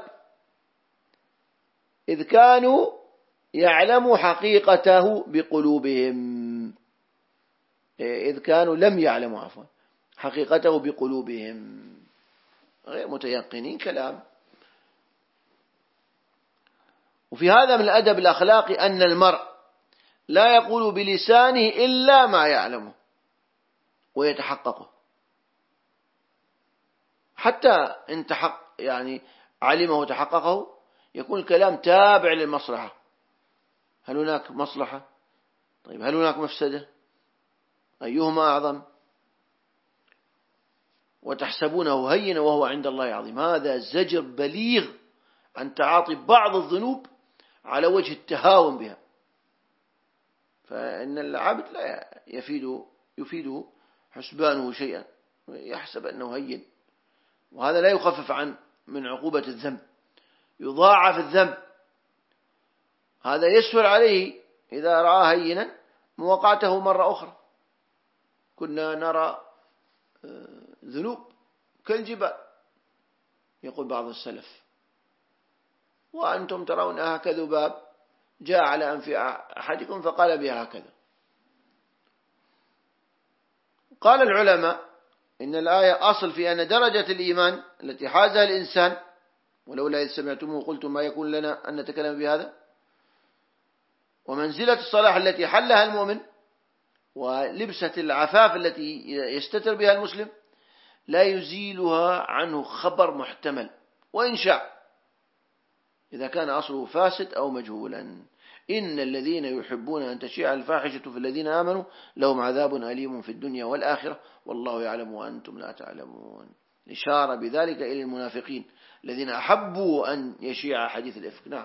إذ كانوا يعلموا حقيقته بقلوبهم، إذ كانوا لم يعلموا عفوا حقيقته بقلوبهم، غير متيقنين كلام. وفي هذا من الأدب الأخلاقي أن المرء لا يقول بلسانه إلا ما يعلمه ويتحققه، حتى إن تحق يعني علمه وتحققه يكون الكلام تابع للمصلحة. هل هناك مصلحة؟ طيب هل هناك مفسدة؟ أيهما أعظم؟ وتحسبونه هينا وهو عند الله عظيم، هذا زجر بليغ عن تعاطي بعض الذنوب على وجه التهاون بها، فإن العبد لا يفيده يفيده حسبانه شيئا، يحسب أنه هين، وهذا لا يخفف عن من عقوبة الذنب، يضاعف الذنب. هذا يسهل عليه إذا رأى هينا مواقعته مرة أخرى. كنا نرى ذنوب كالجبال يقول بعض السلف، وأنتم ترونها كذباب جاء على أنف أحدكم فقال بها هكذا. قال العلماء إن الآية أصل في أن درجة الإيمان التي حازها الإنسان ولولا إذ سمعتموه قلتم ما يكون لنا أن نتكلم بهذا، ومنزلة الصلاح التي حلها المؤمن ولبسة العفاف التي يستتر بها المسلم لا يزيلها عنه خبر محتمل وإن شاء، إذا كان أصله فاسد أو مجهولا. إن الذين يحبون أن تشيع الفاحشة في الذين آمنوا لهم عذاب أليم في الدنيا والآخرة والله يعلم وأنتم لا تعلمون. إشارة بذلك إلى المنافقين الذين أحبوا أن يشيع حديث الإفك. نعم.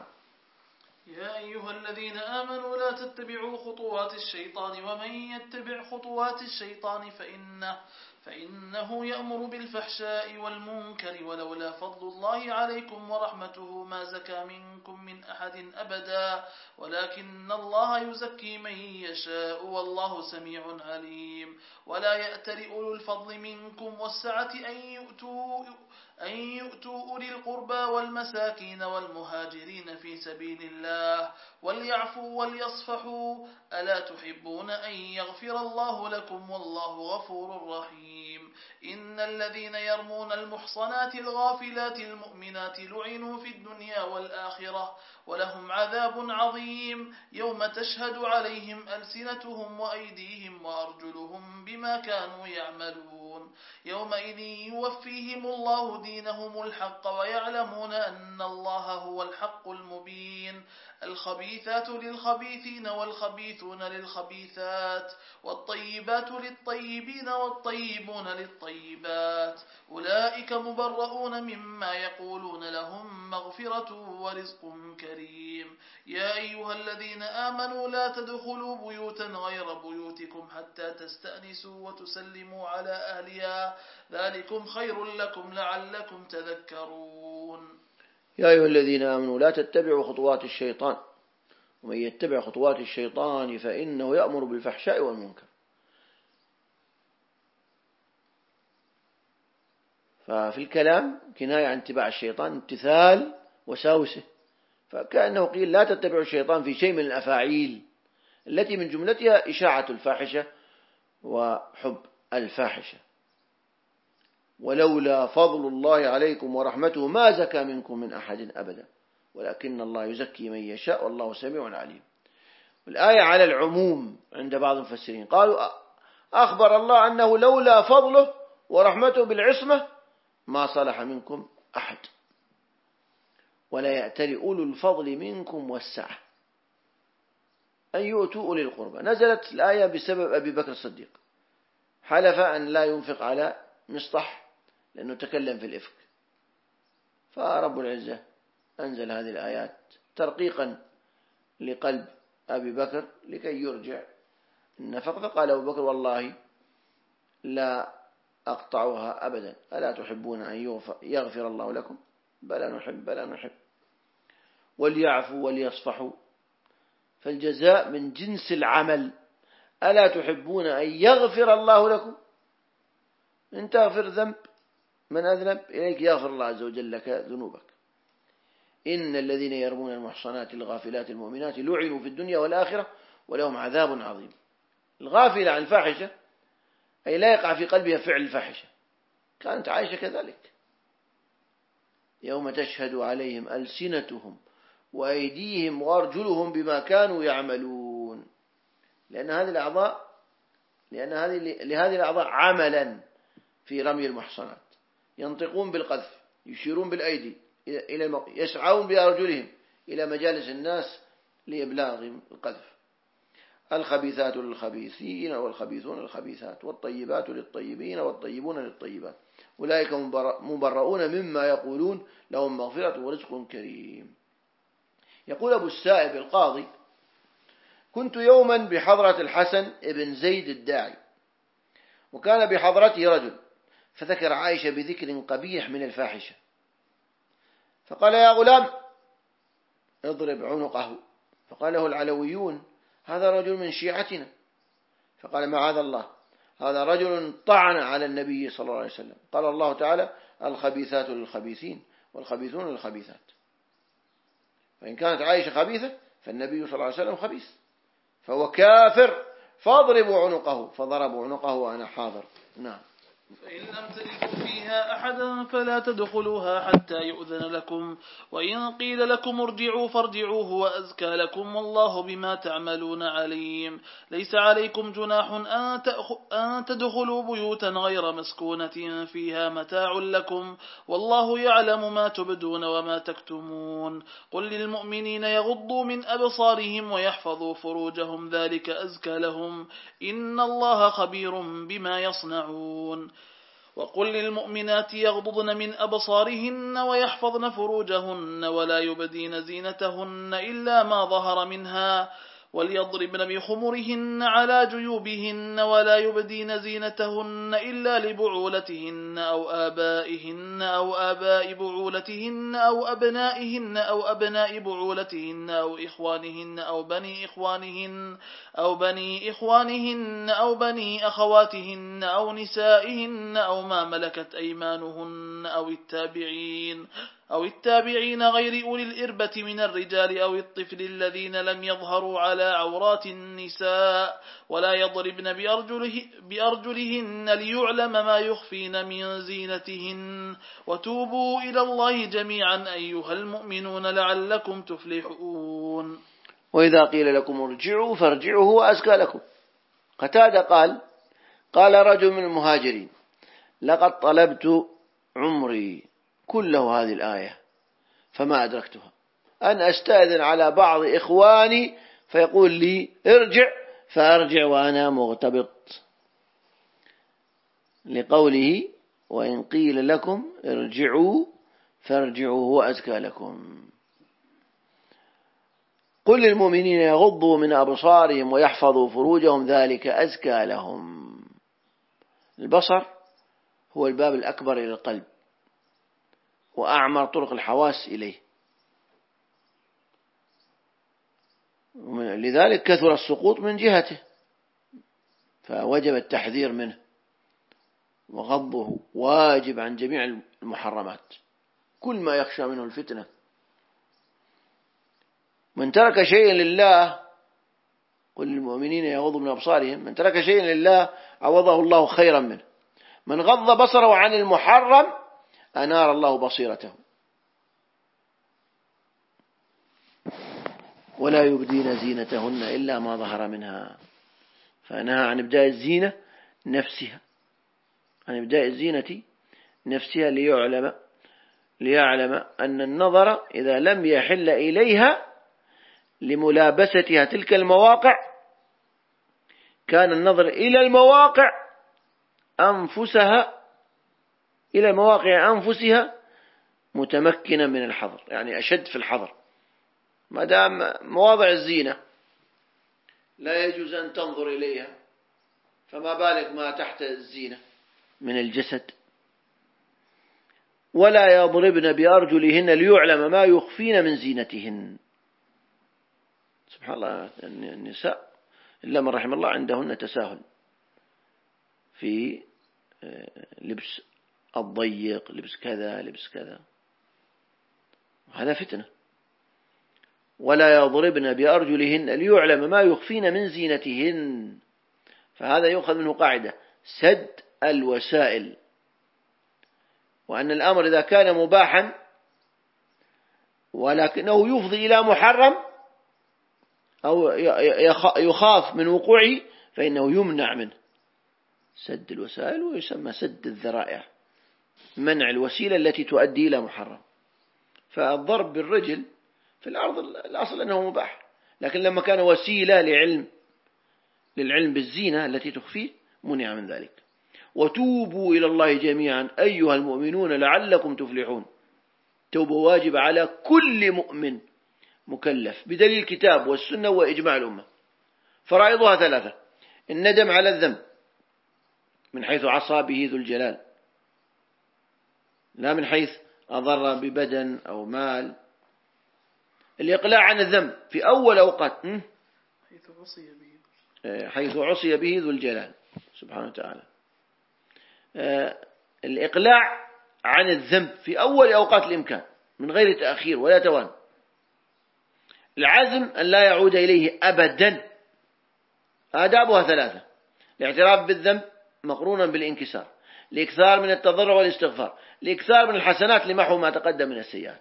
يا أيها الذين آمنوا لا تتبعوا خطوات الشيطان ومن يتبع خطوات الشيطان فإنه, فإنه يأمر بالفحشاء والمنكر ولولا فضل الله عليكم ورحمته ما زكى منكم من أحد أبدا ولكن الله يزكي من يشاء والله سميع عليم. ولا يأتل أولو الفضل منكم والسعة أن يؤتوا أن يؤتوا أولي القربى والمساكين والمهاجرين في سبيل الله وليعفوا وليصفحوا ألا تحبون أن يغفر الله لكم والله غفور رحيم. إن الذين يرمون المحصنات الغافلات المؤمنات لعنوا في الدنيا والآخرة ولهم عذاب عظيم يوم تشهد عليهم ألسنتهم وأيديهم وأرجلهم بما كانوا يعملون يومئذ يوفيهم الله دينهم الحق ويعلمون أن الله هو الحق المبين. الخبيثات للخبيثين والخبيثون للخبيثات والطيبات للطيبين والطيبون للطيبات أولئك مبرؤون مما يقولون لهم مغفرة ورزق كريم. يا أيها الذين آمنوا لا تدخلوا بيوتا غير بيوتكم حتى تستأنسوا وتسلموا على أهلها ذلكم خير لكم لعلكم تذكرون. يا أيها الذين آمنوا لا تتبعوا خطوات الشيطان ومن يتبع خطوات الشيطان فإنه يأمر بالفحشاء والمنكر. ففي الكلام كناية عن اتباع الشيطان امتثال وساوسه فكأنه قيل لا تتبعوا الشيطان في شيء من الأفاعيل التي من جملتها إشاعة الفاحشة وحب الفاحشة. ولولا فضل الله عليكم ورحمته ما زكى منكم من أحد أبدا ولكن الله يزكي من يشاء والله سميع عليم. الآية على العموم عند بعض المفسرين، قالوا أخبر الله أنه لولا فضله ورحمته بالعصمة ما صلح منكم أحد ولا يأتل أولو الفضل منكم والسعة أن يؤتوا أولي القربى. نزلت الآية بسبب أبي بكر الصديق، حلف أن لا ينفق على مصطح لأنه تكلم في الإفك، فرب العزة أنزل هذه الآيات ترقيقا لقلب أبي بكر لكي يرجع النفق. فقال أبو بكر والله لا أقطعها أبدا، ألا تحبون أن يغفر الله لكم؟ بلى نحب بلى نحب. وليعفوا وليصفحوا فالجزاء من جنس العمل، ألا تحبون أن يغفر الله لكم؟ إن تغفر ذنب من أذنب إليك يغفر الله عز وجل لك ذنوبك. إن الذين يرمون المحصنات الغافلات المؤمنات لعنوا في الدنيا والآخرة ولهم عذاب عظيم. الغافلة عن الفاحشة أي لا يقع في قلبها فعل الفاحشة، كانت عائشة كذلك، يوم تشهد عليهم ألسنتهم وأيديهم وأرجلهم بما كانوا يعملون، لأن هذه الأعضاء لأن هذه لهذه الأعضاء عملا في رمي المحصنات، ينطقون بالقذف، يشيرون بالأيدي إلى يسعون بأرجلهم إلى مجالس الناس لإبلاغهم القذف. الخبيثات للخبيثين والخبيثون للخبيثات والطيبات للطيبين والطيبون للطيبات أولئك مبرؤون مما يقولون لهم مغفرة ورزق كريم. يقول أبو السائب القاضي: كنت يوما بحضرة الحسن ابن زيد الداعي، وكان بحضرته رجل، فذكر عائشة بذكر قبيح من الفاحشة، فقال: يا غلام اضرب عنقه. فقال له العلويون: هذا رجل من شيعتنا. فقال: معاذ الله، هذا رجل طعن على النبي صلى الله عليه وسلم. قال الله تعالى: الخبيثات للخبيثين والخبيثون للخبيثات. فإن كانت عائشة خبيثة فالنبي صلى الله عليه وسلم خبيث، فهو كافر، فاضربوا عنقه. فضربوا عنقه وأنا حاضر. نعم. فإن لم تجدوا فيها أحدا فلا تدخلوها حتى يؤذن لكم، وإن قيل لكم ارجعوا فارجعوا هو أزكى لكم والله بما تعملون عليم. ليس عليكم جناح أن تدخلوا بيوتا غير مسكونة فيها متاع لكم والله يعلم ما تبدون وما تكتمون. قل للمؤمنين يغضوا من أبصارهم ويحفظوا فروجهم ذلك أزكى لهم إن الله خبير بما يصنعون. وقل للمؤمنات يغضضن من أبصارهن ويحفظن فروجهن ولا يبدين زينتهن إلا ما ظهر منها وليضربن بخمرهن على جيوبهن ولا يبدين زينتهن إلا لبعولتهن أو آبائهن أو آباء بعولتهن أو أبنائهن أو أبناء بعولتهن أو إخوانهن أو بني إخوانهن أو بني إخوانهن أو بني أخواتهن أو نسائهن أو ما ملكت أيمانهن أو التابعين أو التابعين غير أولي الإربة من الرجال أو الطفل الذين لم يظهروا على عورات النساء ولا يضربن بأرجله بأرجلهن ليعلم ما يخفين من زينتهن وتوبوا إلى الله جميعا أيها المؤمنون لعلكم تفلحون. وإذا قيل لكم ارجعوا فارجعوا هو أزكى لكم. قتادة قال: قال رجل من المهاجرين: لقد طلبت عمري كله هذه الآية فما أدركتها، أن أستأذن على بعض إخواني فيقول لي ارجع فأرجع وأنا مغتبط، لقوله: وإن قيل لكم ارجعوا فارجعوا هو أزكى لكم. قل للمؤمنين يغضوا من أبصارهم ويحفظوا فروجهم ذلك أزكى لهم. البصر هو الباب الأكبر إلى القلب وأعمر طرق الحواس إليه، لذلك كثر السقوط من جهته، فوجب التحذير منه، وغضه واجب عن جميع المحرمات كل ما يخشى منه الفتنة. من ترك شيئا لله، قل للمؤمنين يغضوا من أبصارهم، من ترك شيئا لله عوضه الله خيرا منه. من غض بصره عن المحرم أنار الله بصيرته. ولا يبدين زينتهن إلا ما ظهر منها، فنهى عن إبداء الزينة نفسها، عن إبداء الزينة نفسها ليعلم ليعلم أن النظر إذا لم يحل إليها لملابستها تلك المواقع، كان النظر إلى المواقع أنفسها إلى مواقع أنفسها متمكنا من الحظر، يعني أشد في الحظر. ما دام مواضع الزينة لا يجوز أن تنظر إليها، فما بالك ما تحت الزينة من الجسد. ولا يضربن بأرجلهن ليعلم ما يخفين من زينتهن. سبحان الله، النساء إلا من رحم الله عندهن تساهل في لبس الضيق، لبس كذا لبس كذا، هذا فتنة. ولا يضربن بأرجلهن ليعلم ما يخفين من زينتهن، فهذا يؤخذ منه قاعدة سد الوسائل، وأن الأمر إذا كان مباحا ولكنه يفضي إلى محرم أو يخاف من وقوعه فإنه يمنع منه. سد الوسائل ويسمى سد الذرائع، منع الوسيلة التي تؤدي إلى محرم. فالضرب بالرجل في الأرض الأصل أنه مباح، لكن لما كان وسيلة لعلم للعلم بالزينة التي تخفيه منع من ذلك. وتوبوا إلى الله جميعا أيها المؤمنون لعلكم تفلحون. توبة واجب على كل مؤمن مكلف بدليل الكتاب والسنة وإجماع الأمة. فرائضها ثلاثة: الندم على الذنب من حيث عصى به ذو الجلال، لا من حيث أضر ببدن أو مال. الإقلاع عن الذنب في أول أوقات حيث عصي به حيث عصي به ذو الجلال سبحانه وتعالى. الإقلاع عن الذنب في أول أوقات الإمكان من غير تأخير ولا توان. العزم أن لا يعود إليه أبدا. آدابها ثلاثة: الاعتراف بالذنب مقرونا بالانكسار، الإكثار من التضرع والاستغفار، الإكثار من الحسنات لمحو ما تقدم من السيئات.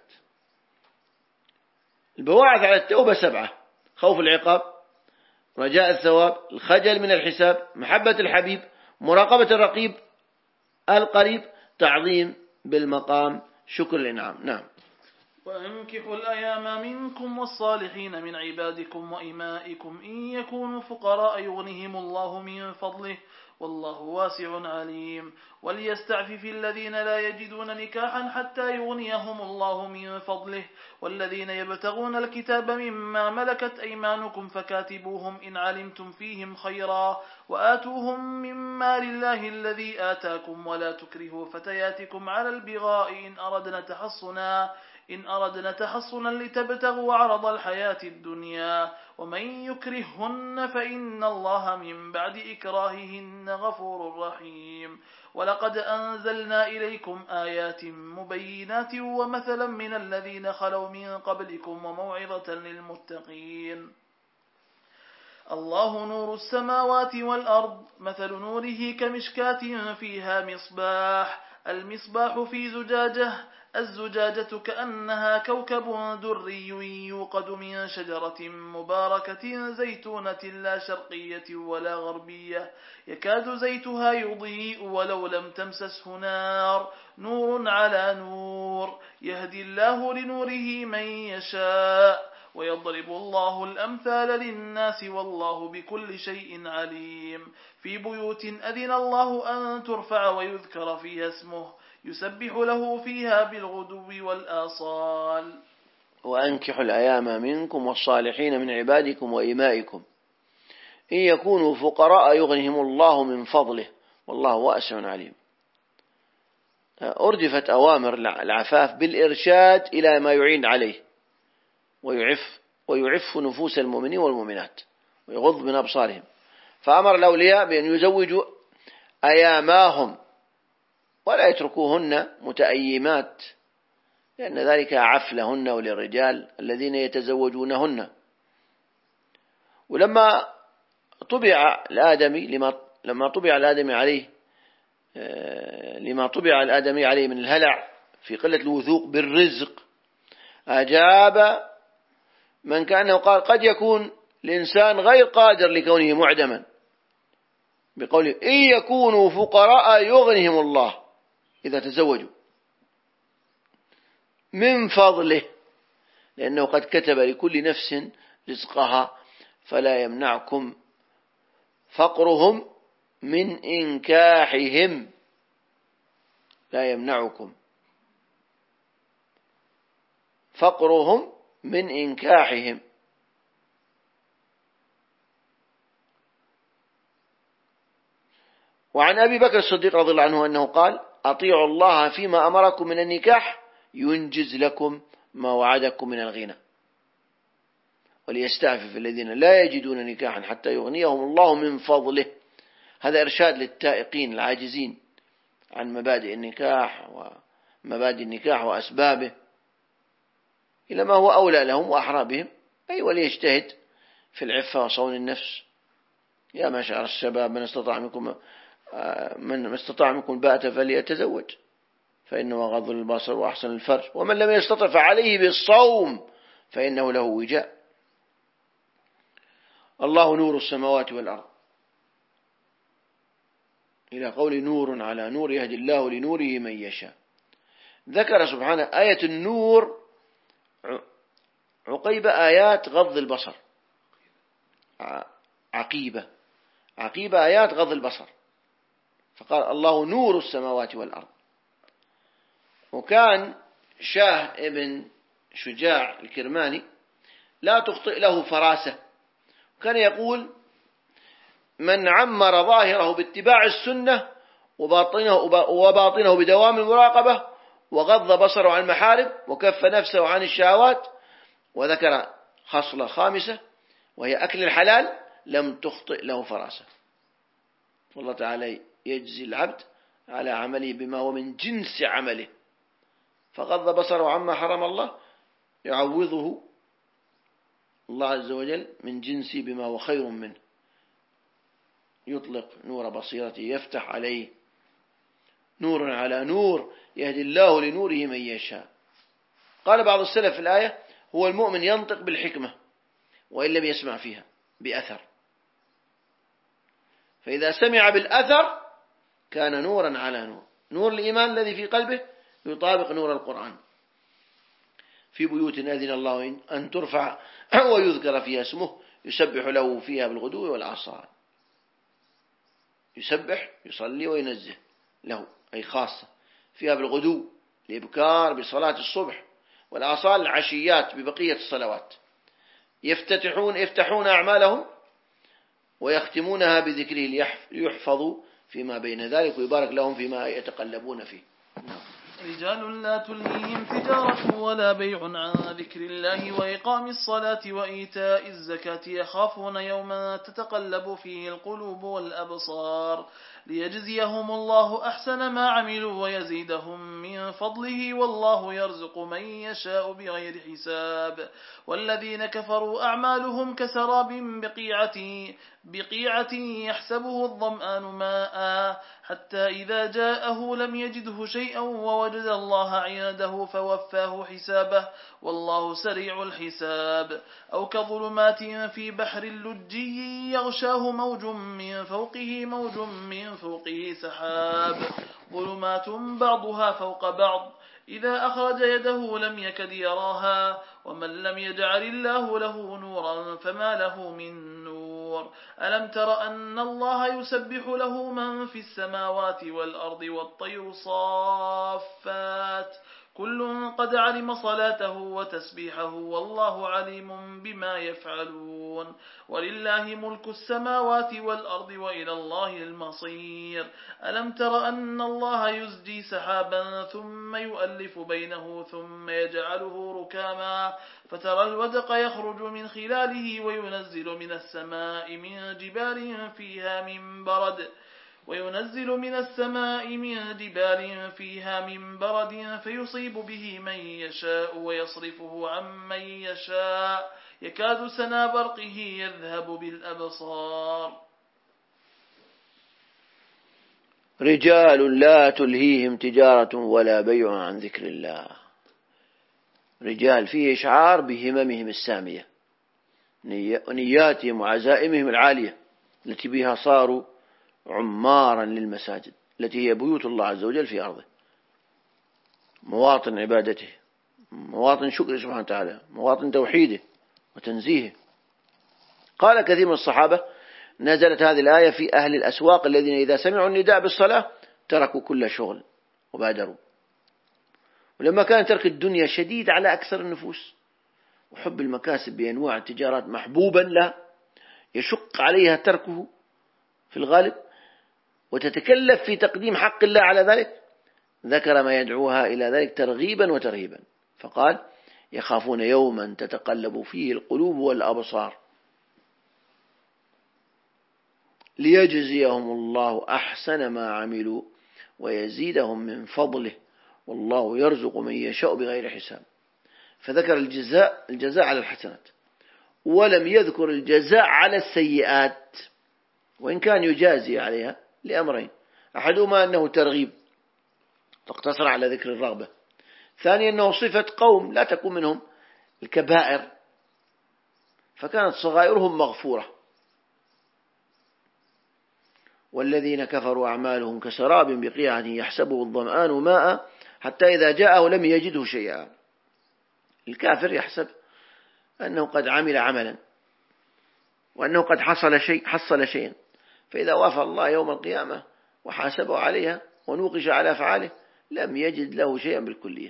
البواعث على التوبة سبعة: خوف العقاب، رجاء الثواب، الخجل من الحساب، محبة الحبيب، مراقبة الرقيب القريب، تعظيم بالمقام، شكر الإنعام. نعم. وأنكحوا الأيام منكم والصالحين من عبادكم وإمائكم إن يكونوا فقراء يغنهم الله من فضله والله واسع عليم. وليستعفف الذين لا يجدون نكاحا حتى يغنيهم الله من فضله والذين يبتغون الكتاب مما ملكت أيمانكم فكاتبوهم إن علمتم فيهم خيرا وآتوهم مما لله الذي آتاكم ولا تكرهوا فتياتكم على البغاء إن أردنا تحصنا إن أردنا تحصنا لتبتغوا عرض الحياة الدنيا ومن يكرههن فإن الله من بعد إكراههن غفور رحيم. ولقد أنزلنا إليكم آيات مبينات ومثلا من الذين خلوا من قبلكم وموعظة للمتقين. الله نور السماوات والأرض مثل نوره كمشكاة فيها مصباح المصباح في زجاجة الزجاجة كأنها كوكب دري يوقد من شجرة مباركة زيتونة لا شرقية ولا غربية يكاد زيتها يضيء ولو لم تمسسه نار نور على نور يهدي الله لنوره من يشاء ويضرب الله الأمثال للناس والله بكل شيء عليم. في بيوت أذن الله أن ترفع ويذكر فيها اسمه يسبح له فيها بالغدو والآصال. وأنكحوا الأيام منكم والصالحين من عبادكم وإمائكم إن يكونوا فقراء يغنهم الله من فضله والله واسع عليم. أردفت أوامر العفاف بالإرشاد إلى ما يعين عليه ويعف ويعف نفوس المؤمنين والمؤمنات ويغض من أبصارهم. فأمر الأولياء بأن يزوجوا أياماهم ولا يتركوهن متأيمات لأن ذلك أعف لهن وللرجال الذين يتزوجونهن. ولما طبع الآدمي لما لما طبع الآدمي عليه لما طبع الآدمي عليه من الهلع في قلة الوثوق بالرزق، أجاب من كأنه قال قد يكون الإنسان غير قادر لكونه معدما بقوله إن يكونوا فقراء يغنهم الله إذا تزوجوا من فضله، لأنه قد كتب لكل نفس رزقها فلا يمنعكم فقرهم من إنكاحهم، لا يمنعكم فقرهم من إنكاحهم. وعن أبي بكر الصديق رضي الله عنه أنه قال أطيعوا الله فيما أمركم من النكاح ينجز لكم ما وعدكم من الغنى وليستعفف الذين لا يجدون نكاحا حتى يغنيهم الله من فضله. هذا إرشاد للتائقين العاجزين عن مبادئ النكاح ومبادئ النكاح وأسبابه إلى ما هو أولى لهم وأحرى بهم، أي وليجتهد في العفة وصون النفس. يا معشر الشباب من استطاع منكم من استطاع منكم الباءة فليتزوج فإنه غض البصر وأحسن الفرج، ومن لم يستطع فعليه بالصوم فإنه له وجاء. الله نور السماوات والأرض إلى قول نور على نور يهدي الله لنوره من يشاء. ذكر سبحانه آية النور عقيب آيات غض البصر، عقيبة عقيب آيات غض البصر، فقال الله نور السماوات والأرض. وكان شاه ابن شجاع الكرماني لا تخطئ له فراسة، كان يقول من عمر ظاهره باتباع السنة وباطنه, وباطنه بدوام المراقبة وغض بصره عن المحارم وكف نفسه عن الشهوات، وذكر خصلة خامسة وهي أكل الحلال، لم تخطئ له فراسة. والله تعالى يجزي العبد على عمله بما هو من جنس عمله، فغض بصره عما حرم الله يعوضه الله عز وجل من جنسه بما هو خير منه، يطلق نور بصيرته يفتح عليه نور على نور يهدي الله لنوره من يشاء. قال بعض السلف في الآية هو المؤمن ينطق بالحكمة وإن لم يسمع فيها بأثر، فإذا سمع بالأثر كان نورا على نور. نور الإيمان الذي في قلبه يطابق نور القرآن. في بيوت أذن الله أن ترفع ويذكر فيها اسمه يسبح له فيها بالغدو والآصال. يسبح يصلي وينزه له أي خاصة فيها بالغدو الإبكار بصلاة الصبح، والآصال العشيات ببقية الصلوات. يفتتحون يفتحون أعمالهم ويختمونها بذكره ليحفظوا فيما بين ذلك ويبارك لهم فيما يتقلبون فيه. رجال لا تلهيهم تجارة ولا بيع عن ذكر الله وإقام الصلاة وإيتاء الزكاة يخافون يوما تتقلب فيه القلوب والأبصار ليجزيهم الله أحسن ما عملوا ويزيدهم من فضله والله يرزق من يشاء بغير حساب. والذين كفروا أعمالهم كسراب بقيعة بقيعة يحسبه الظمآن ماء حتى إذا جاءه لم يجده شيئا ووجد الله عنده فوفاه حسابه والله سريع الحساب. أو كظلمات في بحر اللجي يغشاه موج من فوقه موج من فوقه سحاب ظلمات بعضها فوق بعض إذا أخرج يده لم يكد يراها ومن لم يجعل الله له نورا فما له من نور. ألم تر أن الله يسبح له من في السماوات والأرض والطير صافات كل قد علم صلاته وتسبيحه والله عليم بما يفعلون. ولله ملك السماوات والأرض وإلى الله المصير. ألم تر أن الله يزجي سحابا ثم يؤلف بينه ثم يجعله ركاما فترى الودق يخرج من خلاله وينزل من السماء من جبال فيها من برد وينزل من السماء من جبال فيها من برد فيصيب به من يشاء ويصرفه عن من يشاء يكاد سنا برقه يذهب بالأبصار. رجال لا تلهيهم تجارة ولا بيع عن ذكر الله. رجال فيه إشعار بهممهم السامية ونياتهم وعزائمهم العالية التي بها صاروا عمارا للمساجد التي هي بيوت الله عز وجل في أرضه، مواطن عبادته، مواطن شكر سبحانه وتعالى، مواطن توحيده وتنزيهه. قال كثير من الصحابة: نزلت هذه الآية في أهل الأسواق الذين إذا سمعوا النداء بالصلاة تركوا كل شغل وبادروا. ولما كان ترك الدنيا شديد على أكثر النفوس وحب المكاسب بأنواع التجارات محبوبا لا يشق عليها تركه في الغالب وتتكلف في تقديم حق الله على ذلك، ذكر ما يدعوها إلى ذلك ترغيبا وترهيبا، فقال: يخافون يوما تتقلب فيه القلوب والأبصار ليجزيهم الله أحسن ما عملوا ويزيدهم من فضله والله يرزق من يشاء بغير حساب. فذكر الجزاء الجزاء على الحسنات ولم يذكر الجزاء على السيئات، وإن كان يجازي عليها لأمرين: أحدهما أنه ترغيب تقتصر على ذكر الرغبة، ثانيا أنه صفة قوم لا تكون منهم الكبائر فكانت صغائرهم مغفورة. والذين كفروا أعمالهم كسراب بقيعة يحسبه الظمآن ماء حتى إذا جاءه لم يجده شيئا. الكافر يحسب أنه قد عمل عملا وأنه قد حصل شيء حصل شيئا، فإذا وافى الله يوم القيامة وحاسبه عليها ونوقش على أفعاله لم يجد له شيئا بالكلية،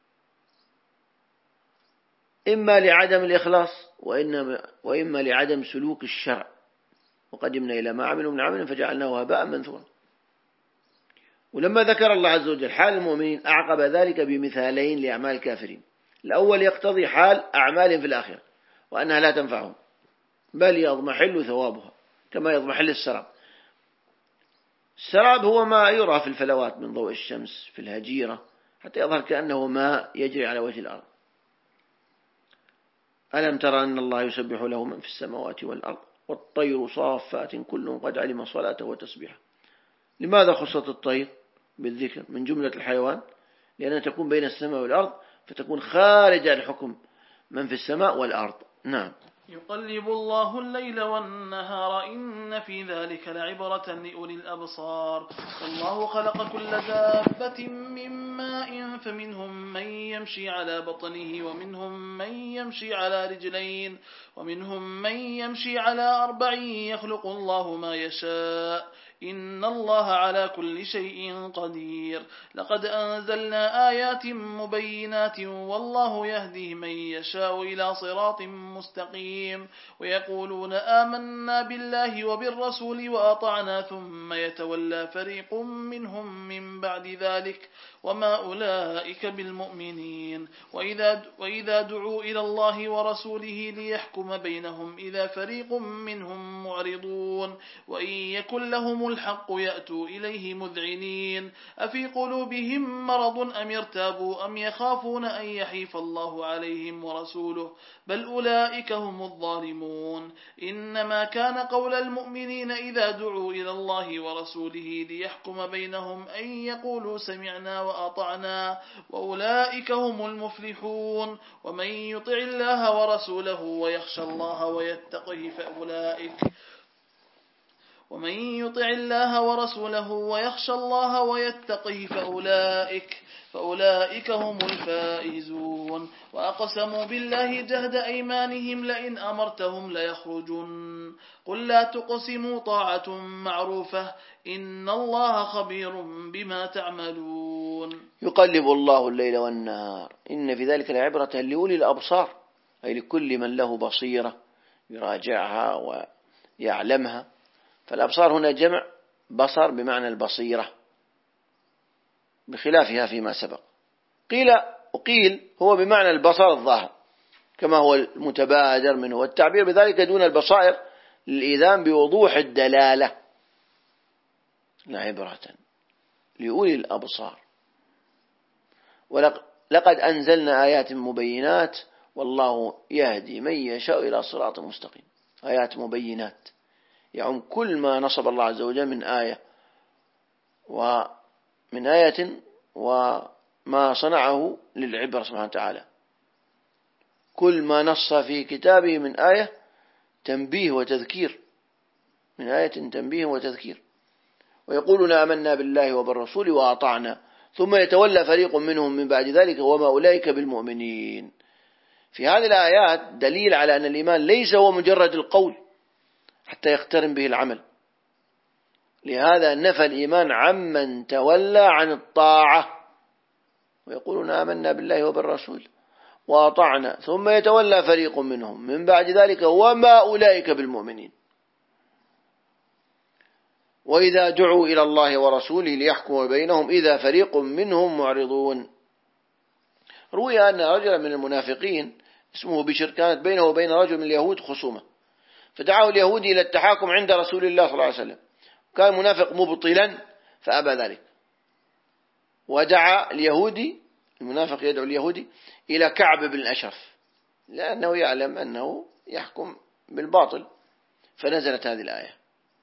إما لعدم الإخلاص وإما لعدم سلوك الشرع. وقدمنا إلى ما عملوا من عمل فجعلناه هباء منثورا. ولما ذكر الله عز وجل حال المؤمنين أعقب ذلك بمثالين لأعمال الكافرين. الأول يقتضي حال أعمالهم في الآخرة وأنها لا تنفعهم بل يضمحل ثوابها كما يضمحل السراب. السراب هو ما يرى في الفلوات من ضوء الشمس في الهجيرة حتى يظهر كأنه ماء يجري على وجه الأرض. ألم ترى أن الله يسبح له من في السماوات والأرض والطير صافات كل قد علم صلاته وتسبيحه. لماذا خصت الطير بالذكر من جملة الحيوان؟ لأنها تكون بين السماء والأرض فتكون خارج الحكم من في السماء والأرض. نعم. يقلب الله الليل والنهار إن في ذلك لعبرة لأولي الأبصار. والله خلق كل دابة من ماء فمنهم من يمشي على بطنه ومنهم من يمشي على رجلين ومنهم من يمشي على أربع يخلق الله ما يشاء إن الله على كل شيء قدير. لقد أنزلنا آيات مبينات والله يهدي من يشاء إلى صراط مستقيم. ويقولون آمنا بالله وبالرسول وأطعنا ثم يتولى فريق منهم من بعد ذلك وما أولئك بالمؤمنين. وإذا, وإذا دعوا إلى الله ورسوله ليحكم بينهم إذا فريق منهم معرضون وإن يكن لهم الحق يأتوا إليه مذعنين. أفي قلوبهم مرض أم ارتابوا أم يخافون أن يحيف الله عليهم ورسوله بل أولئك هم الظالمون. إنما كان قول المؤمنين إذا دعوا إلى الله ورسوله ليحكم بينهم أن يقولوا سمعنا وأطعنا وأولئك هم المفلحون. ومن يطع الله ورسوله ويخشى الله ويتقه فأولئك ومن يطع الله ورسوله ويخشى الله ويتقه فأولئك فأولئك هم الفائزون. وأقسموا بالله جهد أيمانهم لئن أمرتهم ليخرجن قل لا تقسموا طاعة معروفة إن الله خبير بما تعملون. يقلب الله الليل والنهار إن في ذلك لعبرة لأولي الأبصار، أي لكل من له بصيرة يراجعها ويعلمها. فالأبصار هنا جمع بصر بمعنى البصيرة بخلافها فيما سبق. قيل وقيل هو بمعنى البصر الظاهر كما هو المتبادر منه، والتعبير بذلك دون البصائر للإيذان بوضوح الدلالة. لعبرة لأولي الأبصار. ولقد أنزلنا آيات مبينات والله يهدي من يشاء إلى صراط مستقيم. آيات مبينات يعم كل ما نصب الله عز وجل من آية ومن آية وما صنعه للعبرة سبحانه وتعالى. كل ما نص في كتابه من آية تنبيه وتذكير، من آية تنبيه وتذكير. ويقولون آمنا بالله وبالرسول وأطعنا ثم يتولى فريق منهم من بعد ذلك وما أولئك بالمؤمنين. في هذه الآيات دليل على أن الإيمان ليس هو مجرد القول حتى يقترن به العمل. لهذا نفى الإيمان عمن تولى عن الطاعة. ويقولون آمنا بالله وبالرسول وأطعنا ثم يتولى فريق منهم من بعد ذلك وما أولئك بالمؤمنين. وإذا دعوا إلى الله ورسوله ليحكم بينهم إذا فريق منهم معرضون. روي أن رجلا من المنافقين اسمه بشر كانت بينه وبين رجل من اليهود خصومة، فدعاه اليهودي إلى التحاكم عند رسول الله صلى الله عليه وسلم. كان منافق مبطلا فأبى ذلك، ودعا اليهودي، المنافق يدعو اليهودي إلى كعب بن الأشرف لأنه يعلم أنه يحكم بالباطل، فنزلت هذه الآية.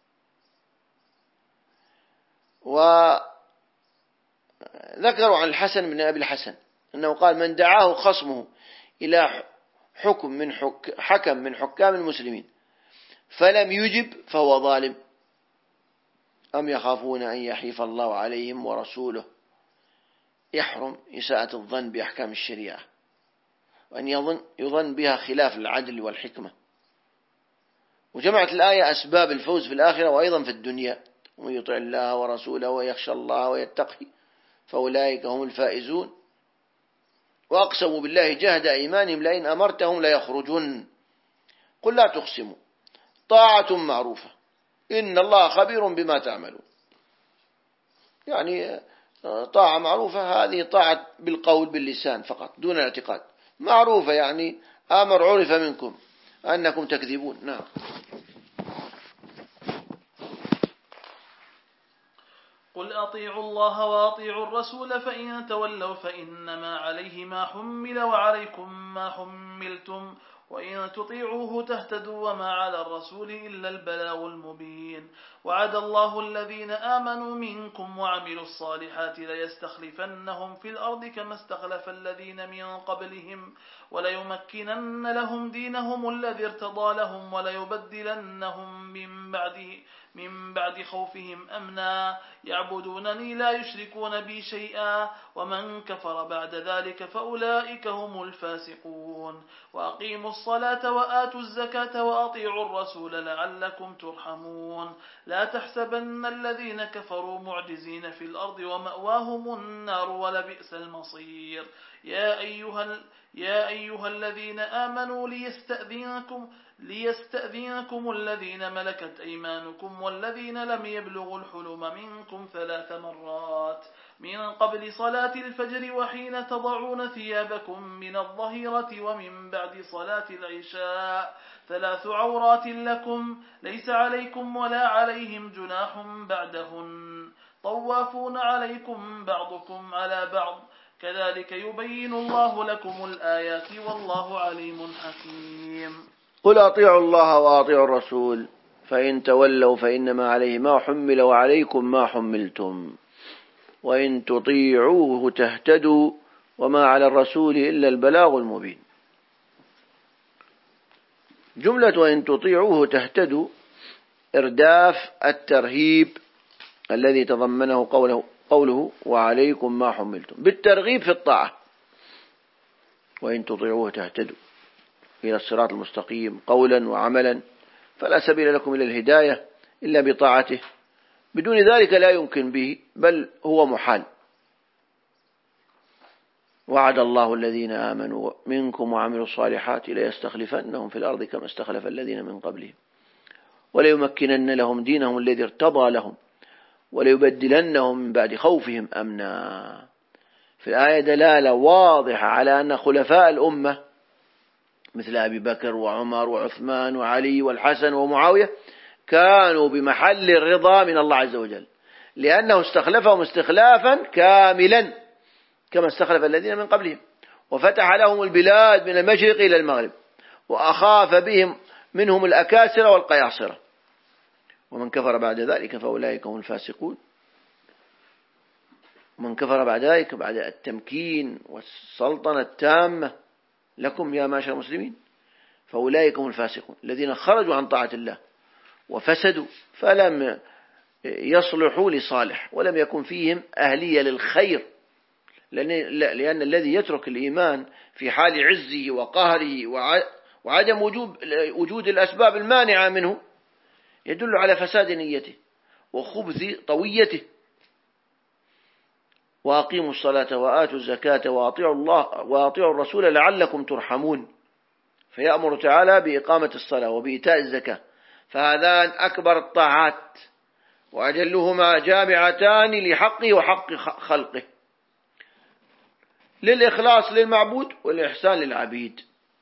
وذكروا عن الحسن بن أبي الحسن أنه قال من دعاه خصمه إلى حكم من حك حكم من حكام المسلمين فلم يجب فهو ظالم، أم يخافون أن يحيف الله عليهم ورسوله. يحرم إساءة الظن بأحكام الشريعة وأن يظن, يظن بها خلاف العدل والحكمة. وجمعت الآية أسباب الفوز في الآخرة وأيضا في الدنيا. ومن يطع الله ورسوله ويخشى الله ويتقي فأولئك هم الفائزون. وأقسموا بالله جهد أيمانهم لئن أمرتهم ليخرجن قل لا تقسموا طاعة معروفة إن الله خبير بما تعملون. يعني طاعة معروفة هذه طاعة بالقول باللسان فقط دون الاعتقاد. معروفة يعني أمر عرف منكم أنكم تكذبون. نعم. قل أطيعوا الله وأطيعوا الرسول فإن تولوا فإنما عليه ما حمل وعليكم ما حملتم وإن تطيعوه تهتدوا وما على الرسول إلا البلاغ المبين. وعد الله الذين آمنوا منكم وعملوا الصالحات ليستخلفنهم في الأرض كما استخلف الذين من قبلهم وليمكنن لهم دينهم الذي ارتضى لهم وليبدلنهم من بعده من بعد خوفهم أمنا يعبدونني لا يشركون بي شيئا ومن كفر بعد ذلك فأولئك هم الفاسقون. وأقيموا الصلاة وآتوا الزكاة وأطيعوا الرسول لعلكم ترحمون. لا تحسبن الذين كفروا معجزين في الأرض ومأواهم النار ولبئس المصير. يا أيها, يا أيها الذين آمنوا ليستأذنكم ليستأذنكم الذين ملكت أيمانكم والذين لم يبلغوا الحلم منكم ثلاث مرات من قبل صلاة الفجر وحين تضعون ثيابكم من الظهيرة ومن بعد صلاة العشاء ثلاث عورات لكم ليس عليكم ولا عليهم جناح بعدهن طوافون عليكم بعضكم على بعض كذلك يبين الله لكم الآيات والله عليم حكيم. قل أطيعوا الله وأطيعوا الرسول فإن تولوا فإنما عليه ما حمل وعليكم ما حملتم وإن تطيعوه تهتدوا وما على الرسول إلا البلاغ المبين. جملة وإن تطيعوه تهتدوا إرداف الترهيب الذي تضمنه قوله, قوله وعليكم ما حملتم بالترغيب في الطاعة. وإن تطيعوه تهتدوا إلى الصراط المستقيم قولا وعملا فلا سبيل لكم إلى الهداية إلا بطاعته، بدون ذلك لا يمكن به بل هو محال. وعد الله الذين آمنوا منكم وعملوا الصالحات ليستخلفنهم في الأرض كما استخلف الذين من قبلهم وليمكنن لهم دينهم الذي ارتضى لهم وليبدلنهم من بعد خوفهم أمنا. في الآية دلالة واضحة على أن خلفاء الأمة مثل أبي بكر وعمر وعثمان وعلي والحسن ومعاوية كانوا بمحل الرضا من الله عز وجل، لأنه استخلفهم استخلافا كاملا كما استخلف الذين من قبلهم، وفتح لهم البلاد من المشرق إلى المغرب، وأخاف بهم منهم الأكاسرة والقياصرة. ومن كفر بعد ذلك فأولئك هم الفاسقون. ومن كفر بعد ذلك بعد التمكين والسلطنة التامة لكم يا معشر المسلمين فأولئك هم الفاسقون الذين خرجوا عن طاعة الله وفسدوا فلم يصلحوا لصالح ولم يكن فيهم أهلية للخير، لأن, لأن الذي يترك الإيمان في حال عزه وقهره وعدم وجود الأسباب المانعة منه يدل على فساد نيته وخبث طويته. وأقيموا الصلاة وآتوا الزكاة وأطيعوا الله وأطيعوا الرسول لعلكم ترحمون، فيأمر تعالى بإقامة الصلاة وبإيتاء الزكاة، فهذان أكبر الطاعات وأجلهما جامعتان لحقه وحق خلقه، للإخلاص للمعبود والإحسان للعبيد.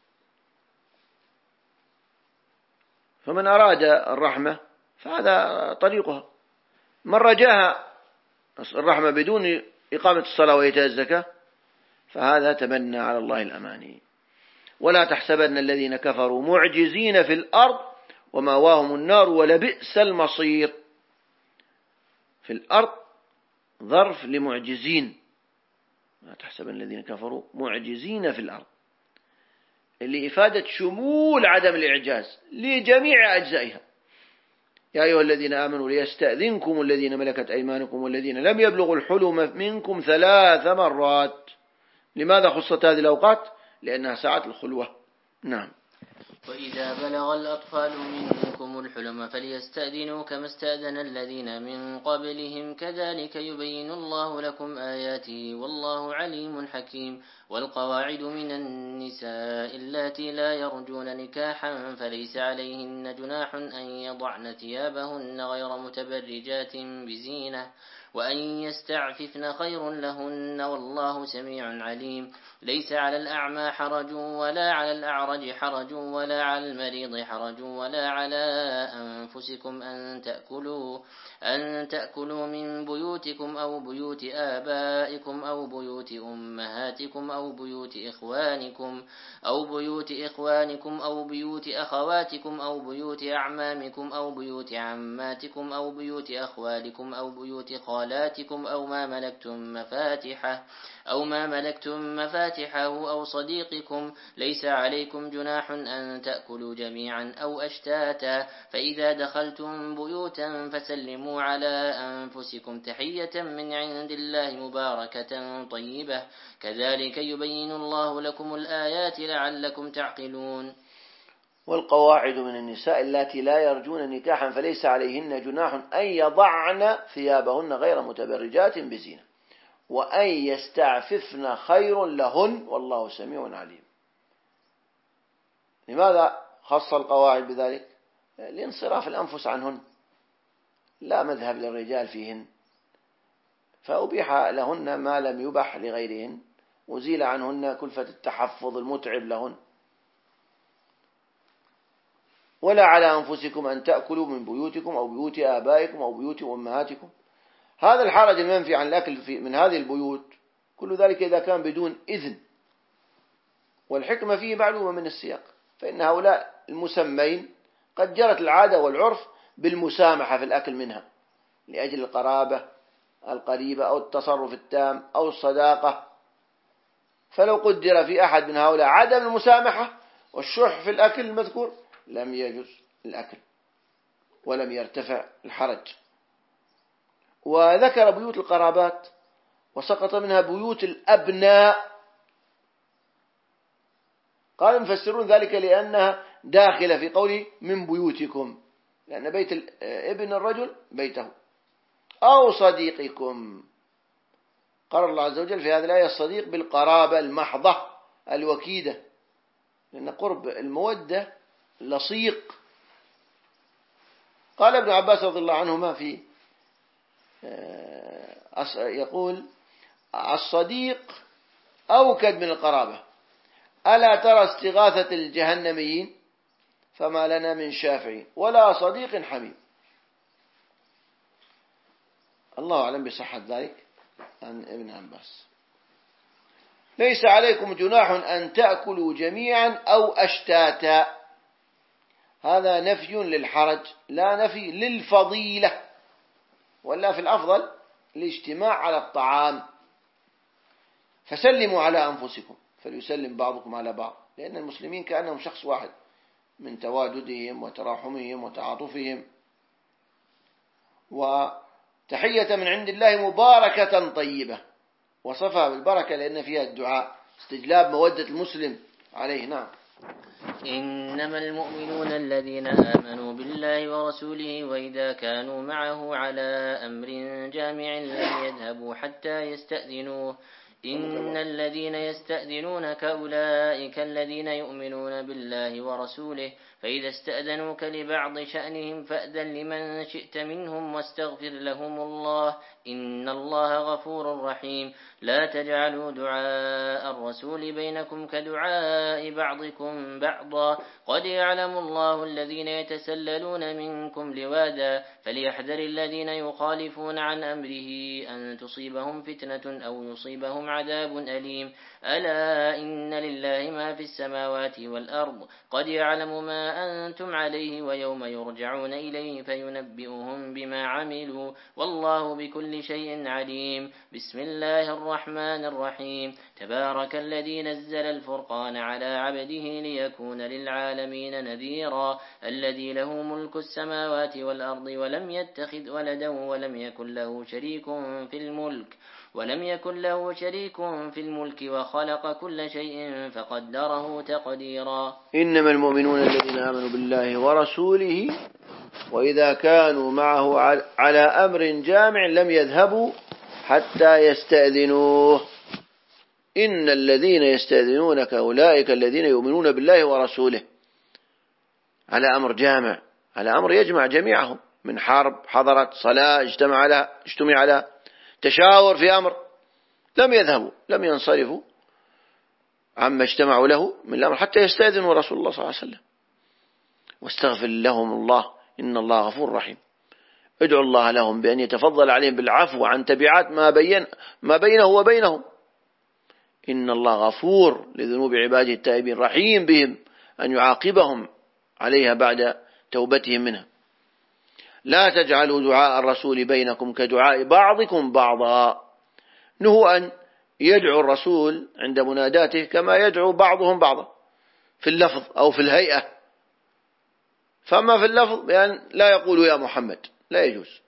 فمن أراد الرحمة فهذا طريقها، من رجاها الرحمة بدون إقامة الصلاة وإيتاء الزكاة فهذا تمنى على الله الأماني. ولا تحسبن الذين كفروا معجزين في الأرض ومأواهم النار ولبئس المصير. في الأرض ظرف لمعجزين، لا تحسبن الذين كفروا معجزين في الأرض لإفادة شمول عدم الإعجاز لجميع أجزائها. يا أيها الذين آمنوا ليستأذنكم الذين ملكت أيمانكم والذين لم يبلغوا الحلم منكم ثلاث مرات. لماذا خصت هذه الأوقات؟ لأنها ساعات الخلوة. نعم. وإذا بلغ الأطفال منكم الحلم فليستأذنوا كما استأذن الذين من قبلهم كذلك يبين الله لكم آياته والله عليم حكيم. والقواعد من النساء اللاتي لا يرجون نكاحا فليس عليهن جناح أن يضعن ثيابهن غير متبرجات بزينة وأن يستعففن خير لهن والله سميع عليم. ليس على الأعمى حرج ولا على الأعرج حرج ولا على المريض حرج ولا على أنفسكم أن تأكلوا أن تأكلوا من بيوتكم أو بيوت آبائكم أو بيوت أمهاتكم أو بيوت إخوانكم أو بيوت إخوانكم أو بيوت أخواتكم أو بيوت أعمامكم أو بيوت عماتكم أو بيوت أخوالكم أو بيوت خالاتكم أو ما ملكتم مفاتحه أو ما ملكتم مفاتحه أو صديقكم. ليس عليكم جناح أن تأكلوا جميعا أو أشتاتا فإذا دخلتم بيوتا فسلموا على أنفسكم تحية من عند الله مباركة طيبة كذلك يبين الله لكم الآيات لعلكم تعقلون. والقواعد من النساء اللاتي لا يرجون نكاحا فليس عليهن جناح أن يضعن ثيابهن غير متبرجات بزينة وأن يستعففن خير لهن والله سميع عليم. لماذا خص القواعد بذلك؟ لانصراف الأنفس عنهن، لا مذهب للرجال فيهن، فأبيح لهن ما لم يبح لغيرهن وزيل عنهن كلفة التحفظ المتعب لهن. ولا على أنفسكم أن تأكلوا من بيوتكم أو بيوت آبائكم أو بيوت أمهاتكم. هذا الحرج المنفي عن الأكل في من هذه البيوت كل ذلك إذا كان بدون إذن، والحكمة فيه معلومة من السياق، فإن هؤلاء المسمين قد جرت العادة والعرف بالمسامحة في الأكل منها لأجل القرابة القريبة أو التصرف التام أو الصداقة، فلو قدر في أحد من هؤلاء عدم المسامحة والشح في الأكل المذكور لم يجوز الأكل ولم يرتفع الحرج. وذكر بيوت القرابات وسقط منها بيوت الأبناء، قال المفسرون ذلك لأنها داخلة في قوله من بيوتكم، لأن بيت ابن الرجل بيته أو صديقكم. قال الله عز وجل في هذه الآية الصديق بالقرابة المحضة الوكيدة، لأن قرب المودة لصيق. قال ابن عباس رضي الله عنهما في يقول الصديق أوكد من القرابة، ألا ترى استغاثة الجهنميين فما لنا من شافعين ولا صديق حميم. الله أعلم بصحة ذلك عن ابن عباس. ليس عليكم جناح أن تأكلوا جميعا أو أشتاتا، هذا نفي للحرج لا نفي للفضيلة، ولا في الأفضل الاجتماع على الطعام. فسلموا على أنفسكم فليسلم بعضكم على بعض، لأن المسلمين كأنهم شخص واحد من تواددهم وتراحمهم وتعاطفهم. وتحية من عند الله مباركة طيبة، وصفها بالبركة لأن فيها الدعاء، استجلاب مودة المسلم عليه. نعم. إنما المؤمنون الذين آمنوا بالله ورسوله وإذا كانوا معه على أمر جامع لم يذهبوا حتى يستأذنوه. إن الذين يستأذنونك أولئك الذين يؤمنون بالله ورسوله، فإذا استأذنوك لبعض شأنهم فأذن لمن شئت منهم واستغفر لهم الله، إن الله غفور رحيم. لا تجعلوا دعاء الرسول بينكم كدعاء بعضكم بعضا، قد يعلم الله الذين يتسللون منكم لواذا، فليحذر الذين يخالفون عن أمره أن تصيبهم فتنة أو يصيبهم عذاب أليم. ألا إن لله ما في السماوات والأرض، قد يعلم ما أنتم عليه ويوم يرجعون إليه فينبئهم بما عملوا، والله بكل شيء عليم. بسم الله الرحمن الرحيم. تبارك الذي نزل الفرقان على عبده ليكون للعالمين نذيرا، الذي له ملك السماوات والأرض ولم يتخذ ولدا ولم يكن له شريك في الملك ولم يكن له شريك في الملك وخلق كل شيء فقدره تقديرا. إنما المؤمنون الذين آمنوا بالله ورسوله وإذا كانوا معه على أمر جامع لم يذهبوا حتى يستأذنوه. إن الذين يستأذنونك أولئك الذين يؤمنون بالله ورسوله، على أمر جامع، على أمر يجمع جميعهم، من حرب حضرت، صلاة اجتمع على اجتمع على تشاور في أمر، لم يذهبوا، لم ينصرفوا عما اجتمعوا له من الأمر حتى يستأذنوا رسول الله صلى الله عليه وسلم. واستغفر لهم الله إن الله غفور رحيم. ادعوا الله لهم بأن يتفضل عليهم بالعفو عن تبعات ما بين ما بينه وبينهم. إن الله غفور لذنوب عباده التائبين رحيم بهم أن يعاقبهم عليها بعد توبتهم منها. لا تجعلوا دعاء الرسول بينكم كدعاء بعضكم بعضا، نهوا أن يدعو الرسول عند مناداته كما يدعو بعضهم بعضا في اللفظ أو في الهيئة. فأما في اللفظ بأن لا يقول يا محمد، لا يجوز،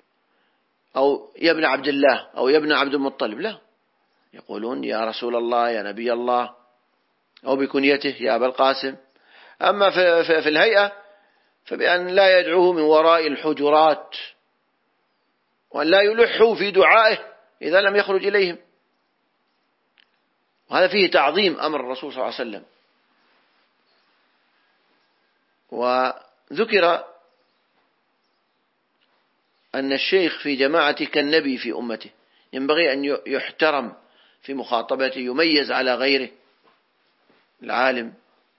أو يا ابن عبد الله أو يا ابن عبد المطلب، لا، يقولون يا رسول الله يا نبي الله، أو بكنيته يا أبا القاسم. أما في, في, في الهيئة فبأن لا يدعوه من وراء الحجرات، وأن لا يلحوا في دعائه إذا لم يخرج إليهم. وهذا فيه تعظيم أمر الرسول صلى الله عليه وسلم. وذكر أن الشيخ في جماعته كالنبي في أمته، ينبغي أن يحترم في مخاطبته، يميز على غيره. العالم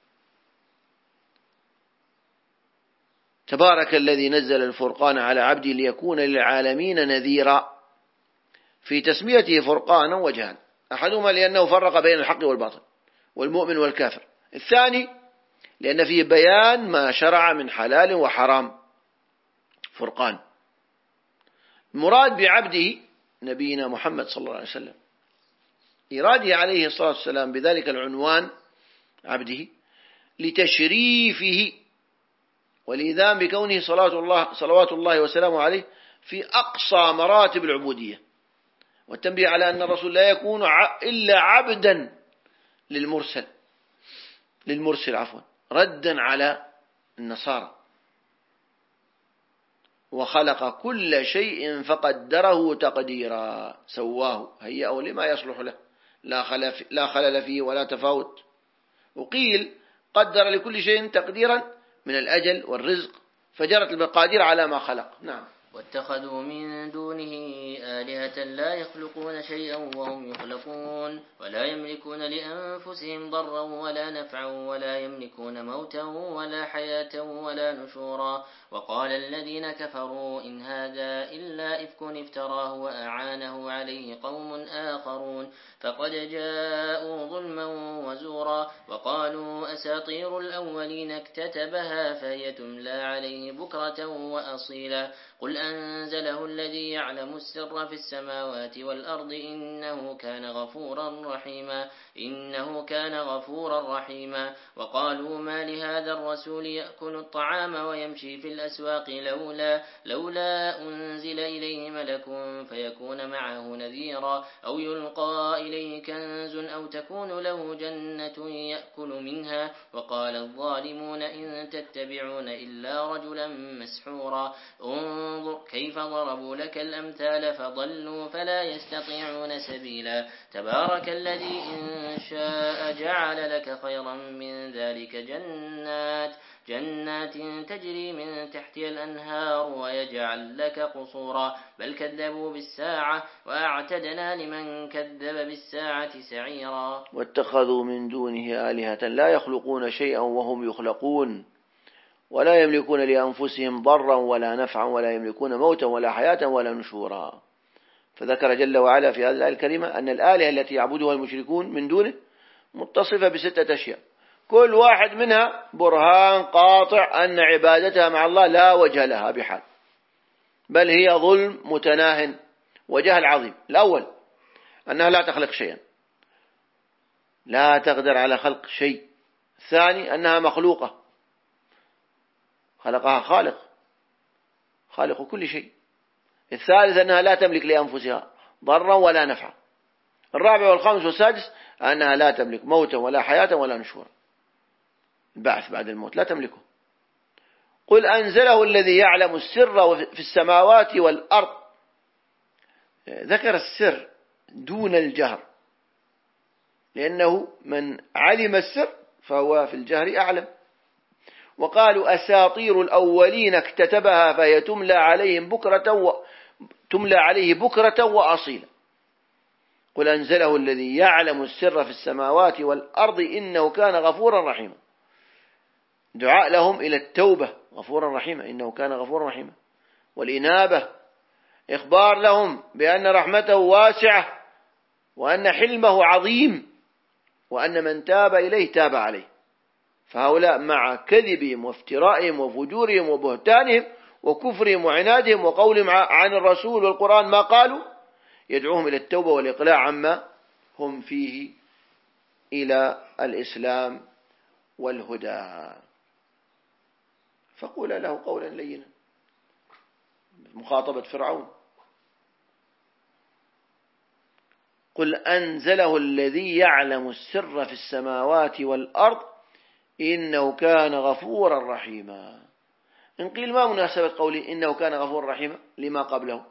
تبارك الذي نزل الفرقان على عبده ليكون للعالمين نذيرا. في تسميته فرقانا وجهان، أحدهما لأنه فرق بين الحق والباطل والمؤمن والكافر، الثاني لأن فيه بيان ما شرع من حلال وحرام. فرقان. المراد بعبده نبينا محمد صلى الله عليه وسلم، إراده عليه الصلاة والسلام بذلك العنوان عبده لتشريفه والإذان بكونه صلاة الله صلوات الله وسلامه عليه في أقصى مراتب العبودية، والتنبيه على أن الرسول لا يكون إلا عبدا للمرسل للمرسل عفوا ردا على النصارى. وخلق كل شيء فقدره تقديرا، سواه هيئه لما يصلح له، لا خلل فيه ولا تفاوت. وقيل قدر لكل شيء تقديرا من الأجل والرزق، فجرت المقادير على ما خلق. نعم. واتخذوا من دونه آلهة لا يخلقون شيئا وهم يخلقون ولا يملكون لأنفسهم ضرا ولا نفعا ولا يملكون موتا ولا حياة ولا نشورا. وقال الذين كفروا إن هذا إلا إفك افتراه وأعانه عليه قوم آخرون فقد جاءوا ظلما وزورا. وقالوا أساطير الأولين اكتتبها فهي تملى عليه بكرة وأصيلا. قل أنزله الذي يعلم السر في السماوات والأرض إنه كان غفورا رحيما إنه كان غفورا رحيما. وقالوا ما لهذا الرسول يأكل الطعام ويمشي في الأسواق لولا, لولا أنزل إليه ملك فيكون معه نذيرا أو يلقى إليه كنز أو تكون له جنة يأكل منها. وقال الظالمون إن تتبعون إلا رجلا مسحورا. انظر كيف ضربوا لك الأمثال فضلوا فلا يستطيعون سبيلا. تبارك الذي إن شاء جعل لك خيرا من ذلك جنات جنات تجري من تحتها الأنهار ويجعل لك قصورا بل كذبوا بالساعة وأعتدنا لمن كذب بالساعة سعيرا. واتخذوا من دونه آلهة لا يخلقون شيئا وهم يخلقون ولا يملكون لأنفسهم ضرا ولا نفعا ولا يملكون موتا ولا حياة ولا نشورا. فذكر جل وعلا في هذه الآية الكريمة أن الآلهة التي يعبدها المشركون من دونه متصفة بستة أشياء كل واحد منها برهان قاطع أن عبادتها مع الله لا وجه لها بحال بل هي ظلم متناه وجهل عظيم. الأول أنها لا تخلق شيئا لا تقدر على خلق شيء. الثاني أنها مخلوقة خلقها خالق خالق كل شيء. الثالث أنها لا تملك لأنفسها ضرا ولا نفعا. الرابع والخامس والسادس أنها لا تملك موتا ولا حياة ولا نشورا البعث بعد الموت لا تملكه. قل أنزله الذي يعلم السر في السماوات والأرض. ذكر السر دون الجهر لأنه من علم السر فهو في الجهر أعلم. وقالوا أساطير الأولين اكتتبها فهي تملى عليهم بكرة و... تملى عليه بكرة وأصيلا. قل أنزله الذي يعلم السر في السماوات والأرض إنه كان غفورا رحيما. دعاء لهم إلى التوبة غفورا رحيما إنه كان غفورا رحيما. والإنابة إخبار لهم بأن رحمته واسعة وأن حلمه عظيم وأن من تاب إليه تاب عليه. فهؤلاء مع كذبهم وافترائهم وفجورهم وبهتانهم وكفرهم وعنادهم وقولهم عن الرسول والقرآن ما قالوا يدعوهم إلى التوبة والإقلاع عما هم فيه إلى الإسلام والهدى. فقول له قولا لينا مخاطبة فرعون. قل أنزله الذي يعلم السر في السماوات والأرض إنه كان غفورا رحيما. إن قيل ما مناسبة قولي إنه كان غفورا رحيما لما قبله؟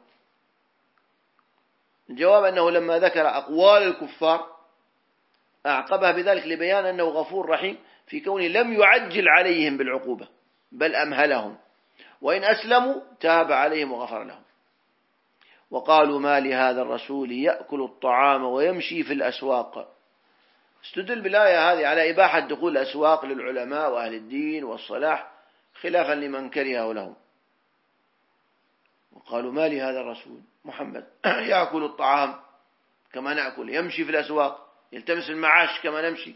الجواب أنه لما ذكر أقوال الكفار أعقبها بذلك لبيان أنه غفور رحيم في كونه لم يعجل عليهم بالعقوبة بل أمهلهم وإن أسلموا تاب عليهم وغفر لهم. وقالوا ما لهذا الرسول يأكل الطعام ويمشي في الأسواق. استدل بالآية هذه على إباحة دخول الأسواق للعلماء وأهل الدين والصلاح خلافا لمن كرهه لهم. وقالوا ما لهذا الرسول محمد يأكل الطعام كما نأكل يمشي في الأسواق يلتمس المعاش كما نمشي.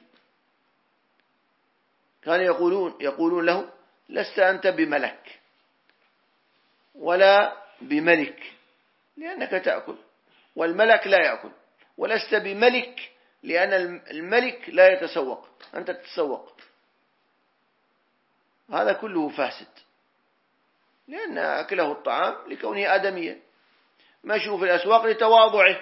كانوا يقولون يقولون له لست أنت بملك ولا بملك لأنك تأكل والملك لا يأكل ولست بملك لأن الملك لا يتسوق أنت تتسوق. هذا كله فاسد لأن أكله الطعام لكونه آدميا مشوا في الأسواق لتواضعه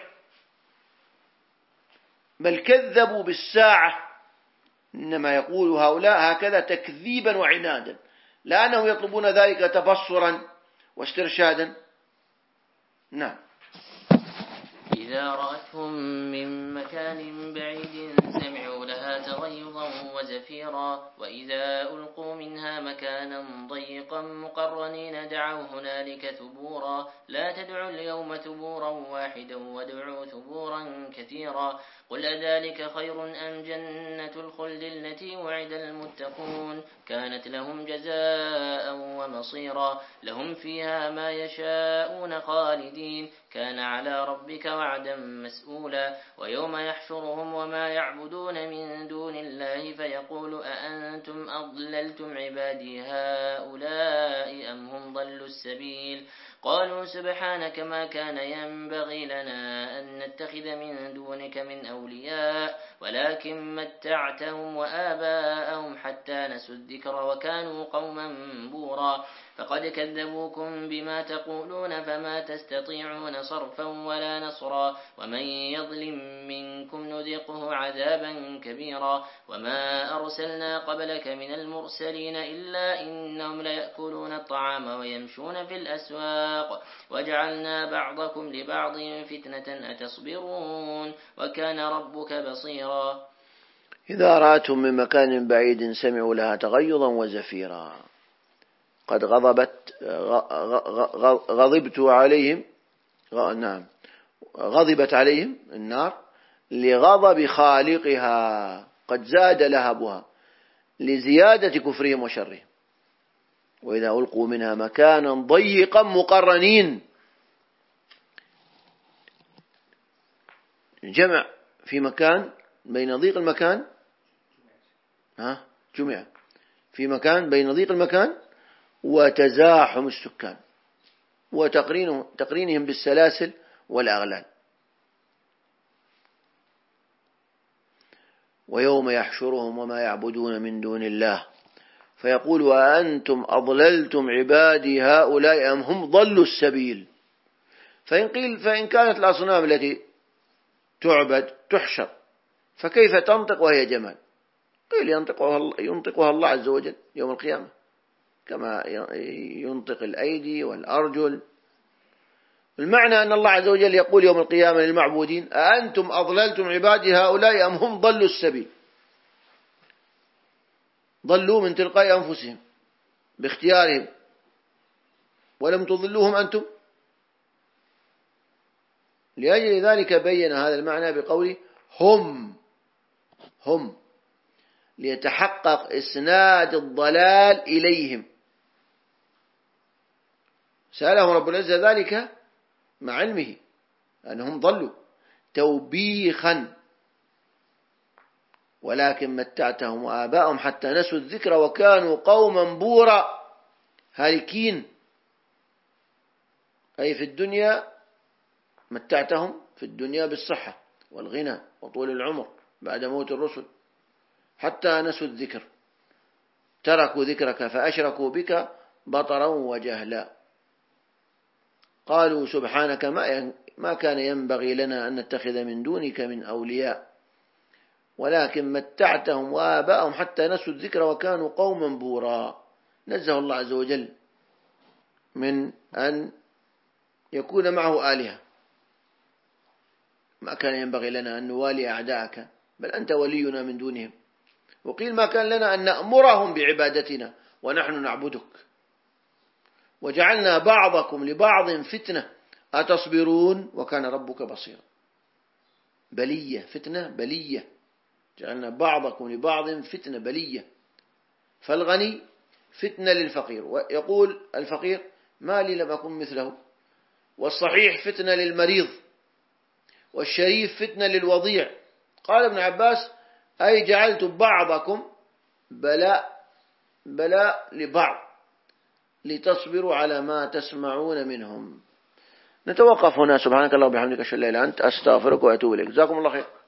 بل كذبوا بالساعة. إنما يقول هؤلاء هكذا تكذيبا وعنادا لا أنهم يطلبون ذلك تبصرا واسترشادا. نعم. إذا رأتهم من مكان بعيد سمعوا لها تغيرا تغيظا وزفيرا وإذا ألقوا منها مكانا ضيقا مقرنين دعوا هنالك ثبورا لا تدعوا اليوم ثبورا واحدا وادعوا ثبورا كثيرا قل أذلك خير أم جنة الخلد التي وعد المتقون كانت لهم جزاء ومصيرا لهم فيها ما يشاءون خالدين كان على ربك وعدا مسئولا ويوم يحشرهم وما يعبدون من دون الله فيقول أأنتم أضللتم عبادي هؤلاء أم هم ضلوا السبيل قالوا سبحانك ما كان ينبغي لنا أن نتخذ من دونك من أولياء ولكن متعتهم وآباءهم حتى نسوا الذكر وكانوا قوما بورا فقد كذبوكم بما تقولون فما تستطيعون صرفا ولا نصرا ومن يظلم منكم نذقه عذابا كبيرا وما أرسلنا قبلك من المرسلين إلا إنهم ليأكلون الطعام ويمشون في الأسواق وجعلنا بعضكم لبعض فتنة أتصبرون وكان ربك بصيرا إذا رأتهم من مكان بعيد سمعوا لها تغيظا وزفيرا قد غضبت غضبت عليهم نعم غضبت عليهم النار لغضب خالقها قد زاد لهبها لزيادة كفرهم وشرهم وإذا ألقوا منها مكانا ضيقا مقرنين جمع في مكان بين ضيق المكان ها جمع في مكان بين ضيق المكان وتزاحم السكان وتقرينهم بالسلاسل والأغلال ويوم يحشرهم وما يعبدون من دون الله فيقول أأنتم أضللتم عبادي هؤلاء أم هم ضلوا السبيل فإن قيل فإن كانت الأصنام التي تعبد تحشر فكيف تنطق وهي جمال قيل ينطقها, ينطقها الله عز وجل يوم القيامة كما ينطق الأيدي والأرجل المعنى أن الله عز وجل يقول يوم القيامة للمعبودين أأنتم أضللتم عبادي هؤلاء أم هم ضلوا السبيل ضلوا من تلقاء أنفسهم باختيارهم ولم تضلوهم أنتم لأجل ذلك بين هذا المعنى بقوله هم هم ليتحقق إسناد الضلال إليهم سألهم رب العزة ذلك مع علمه أنهم ضلوا توبيخا ولكن متعتهم وآباءهم حتى نسوا الذكر وكانوا قوما بورا هالكين أي في الدنيا متعتهم في الدنيا بالصحة والغنى وطول العمر بعد موت الرسل حتى نسوا الذكر تركوا ذكرك فأشركوا بك بطرا وجهلا قالوا سبحانك ما كان ينبغي لنا أن نتخذ من دونك من أولياء ولكن متعتهم وآباءهم حتى نسوا الذكر وكانوا قوما بورا نزه الله عز وجل من أن يكون معه آلهة ما كان ينبغي لنا أن نوالي أعداءك بل أنت ولينا من دونهم وقيل ما كان لنا أن نأمرهم بعبادتنا ونحن نعبدك وجعلنا بعضكم لبعض فتنة أتصبرون وكان ربك بصيرا بلية فتنة بلية جعلنا بعضكم لبعض فتنة بلية فالغني فتنة للفقير ويقول الفقير ما لي لم أكن مثله والصحيح فتنة للمريض والشريف فتنة للوضيع قال ابن عباس أي جعلت بعضكم بلاء بلاء لبعض لتصبروا على ما تسمعون منهم. نتوقف هنا. سبحانك اللهم وبحمدك أشهد أن لا إله إلا أنت أستغفرك وأتوب إليك. جزاكم الله خير.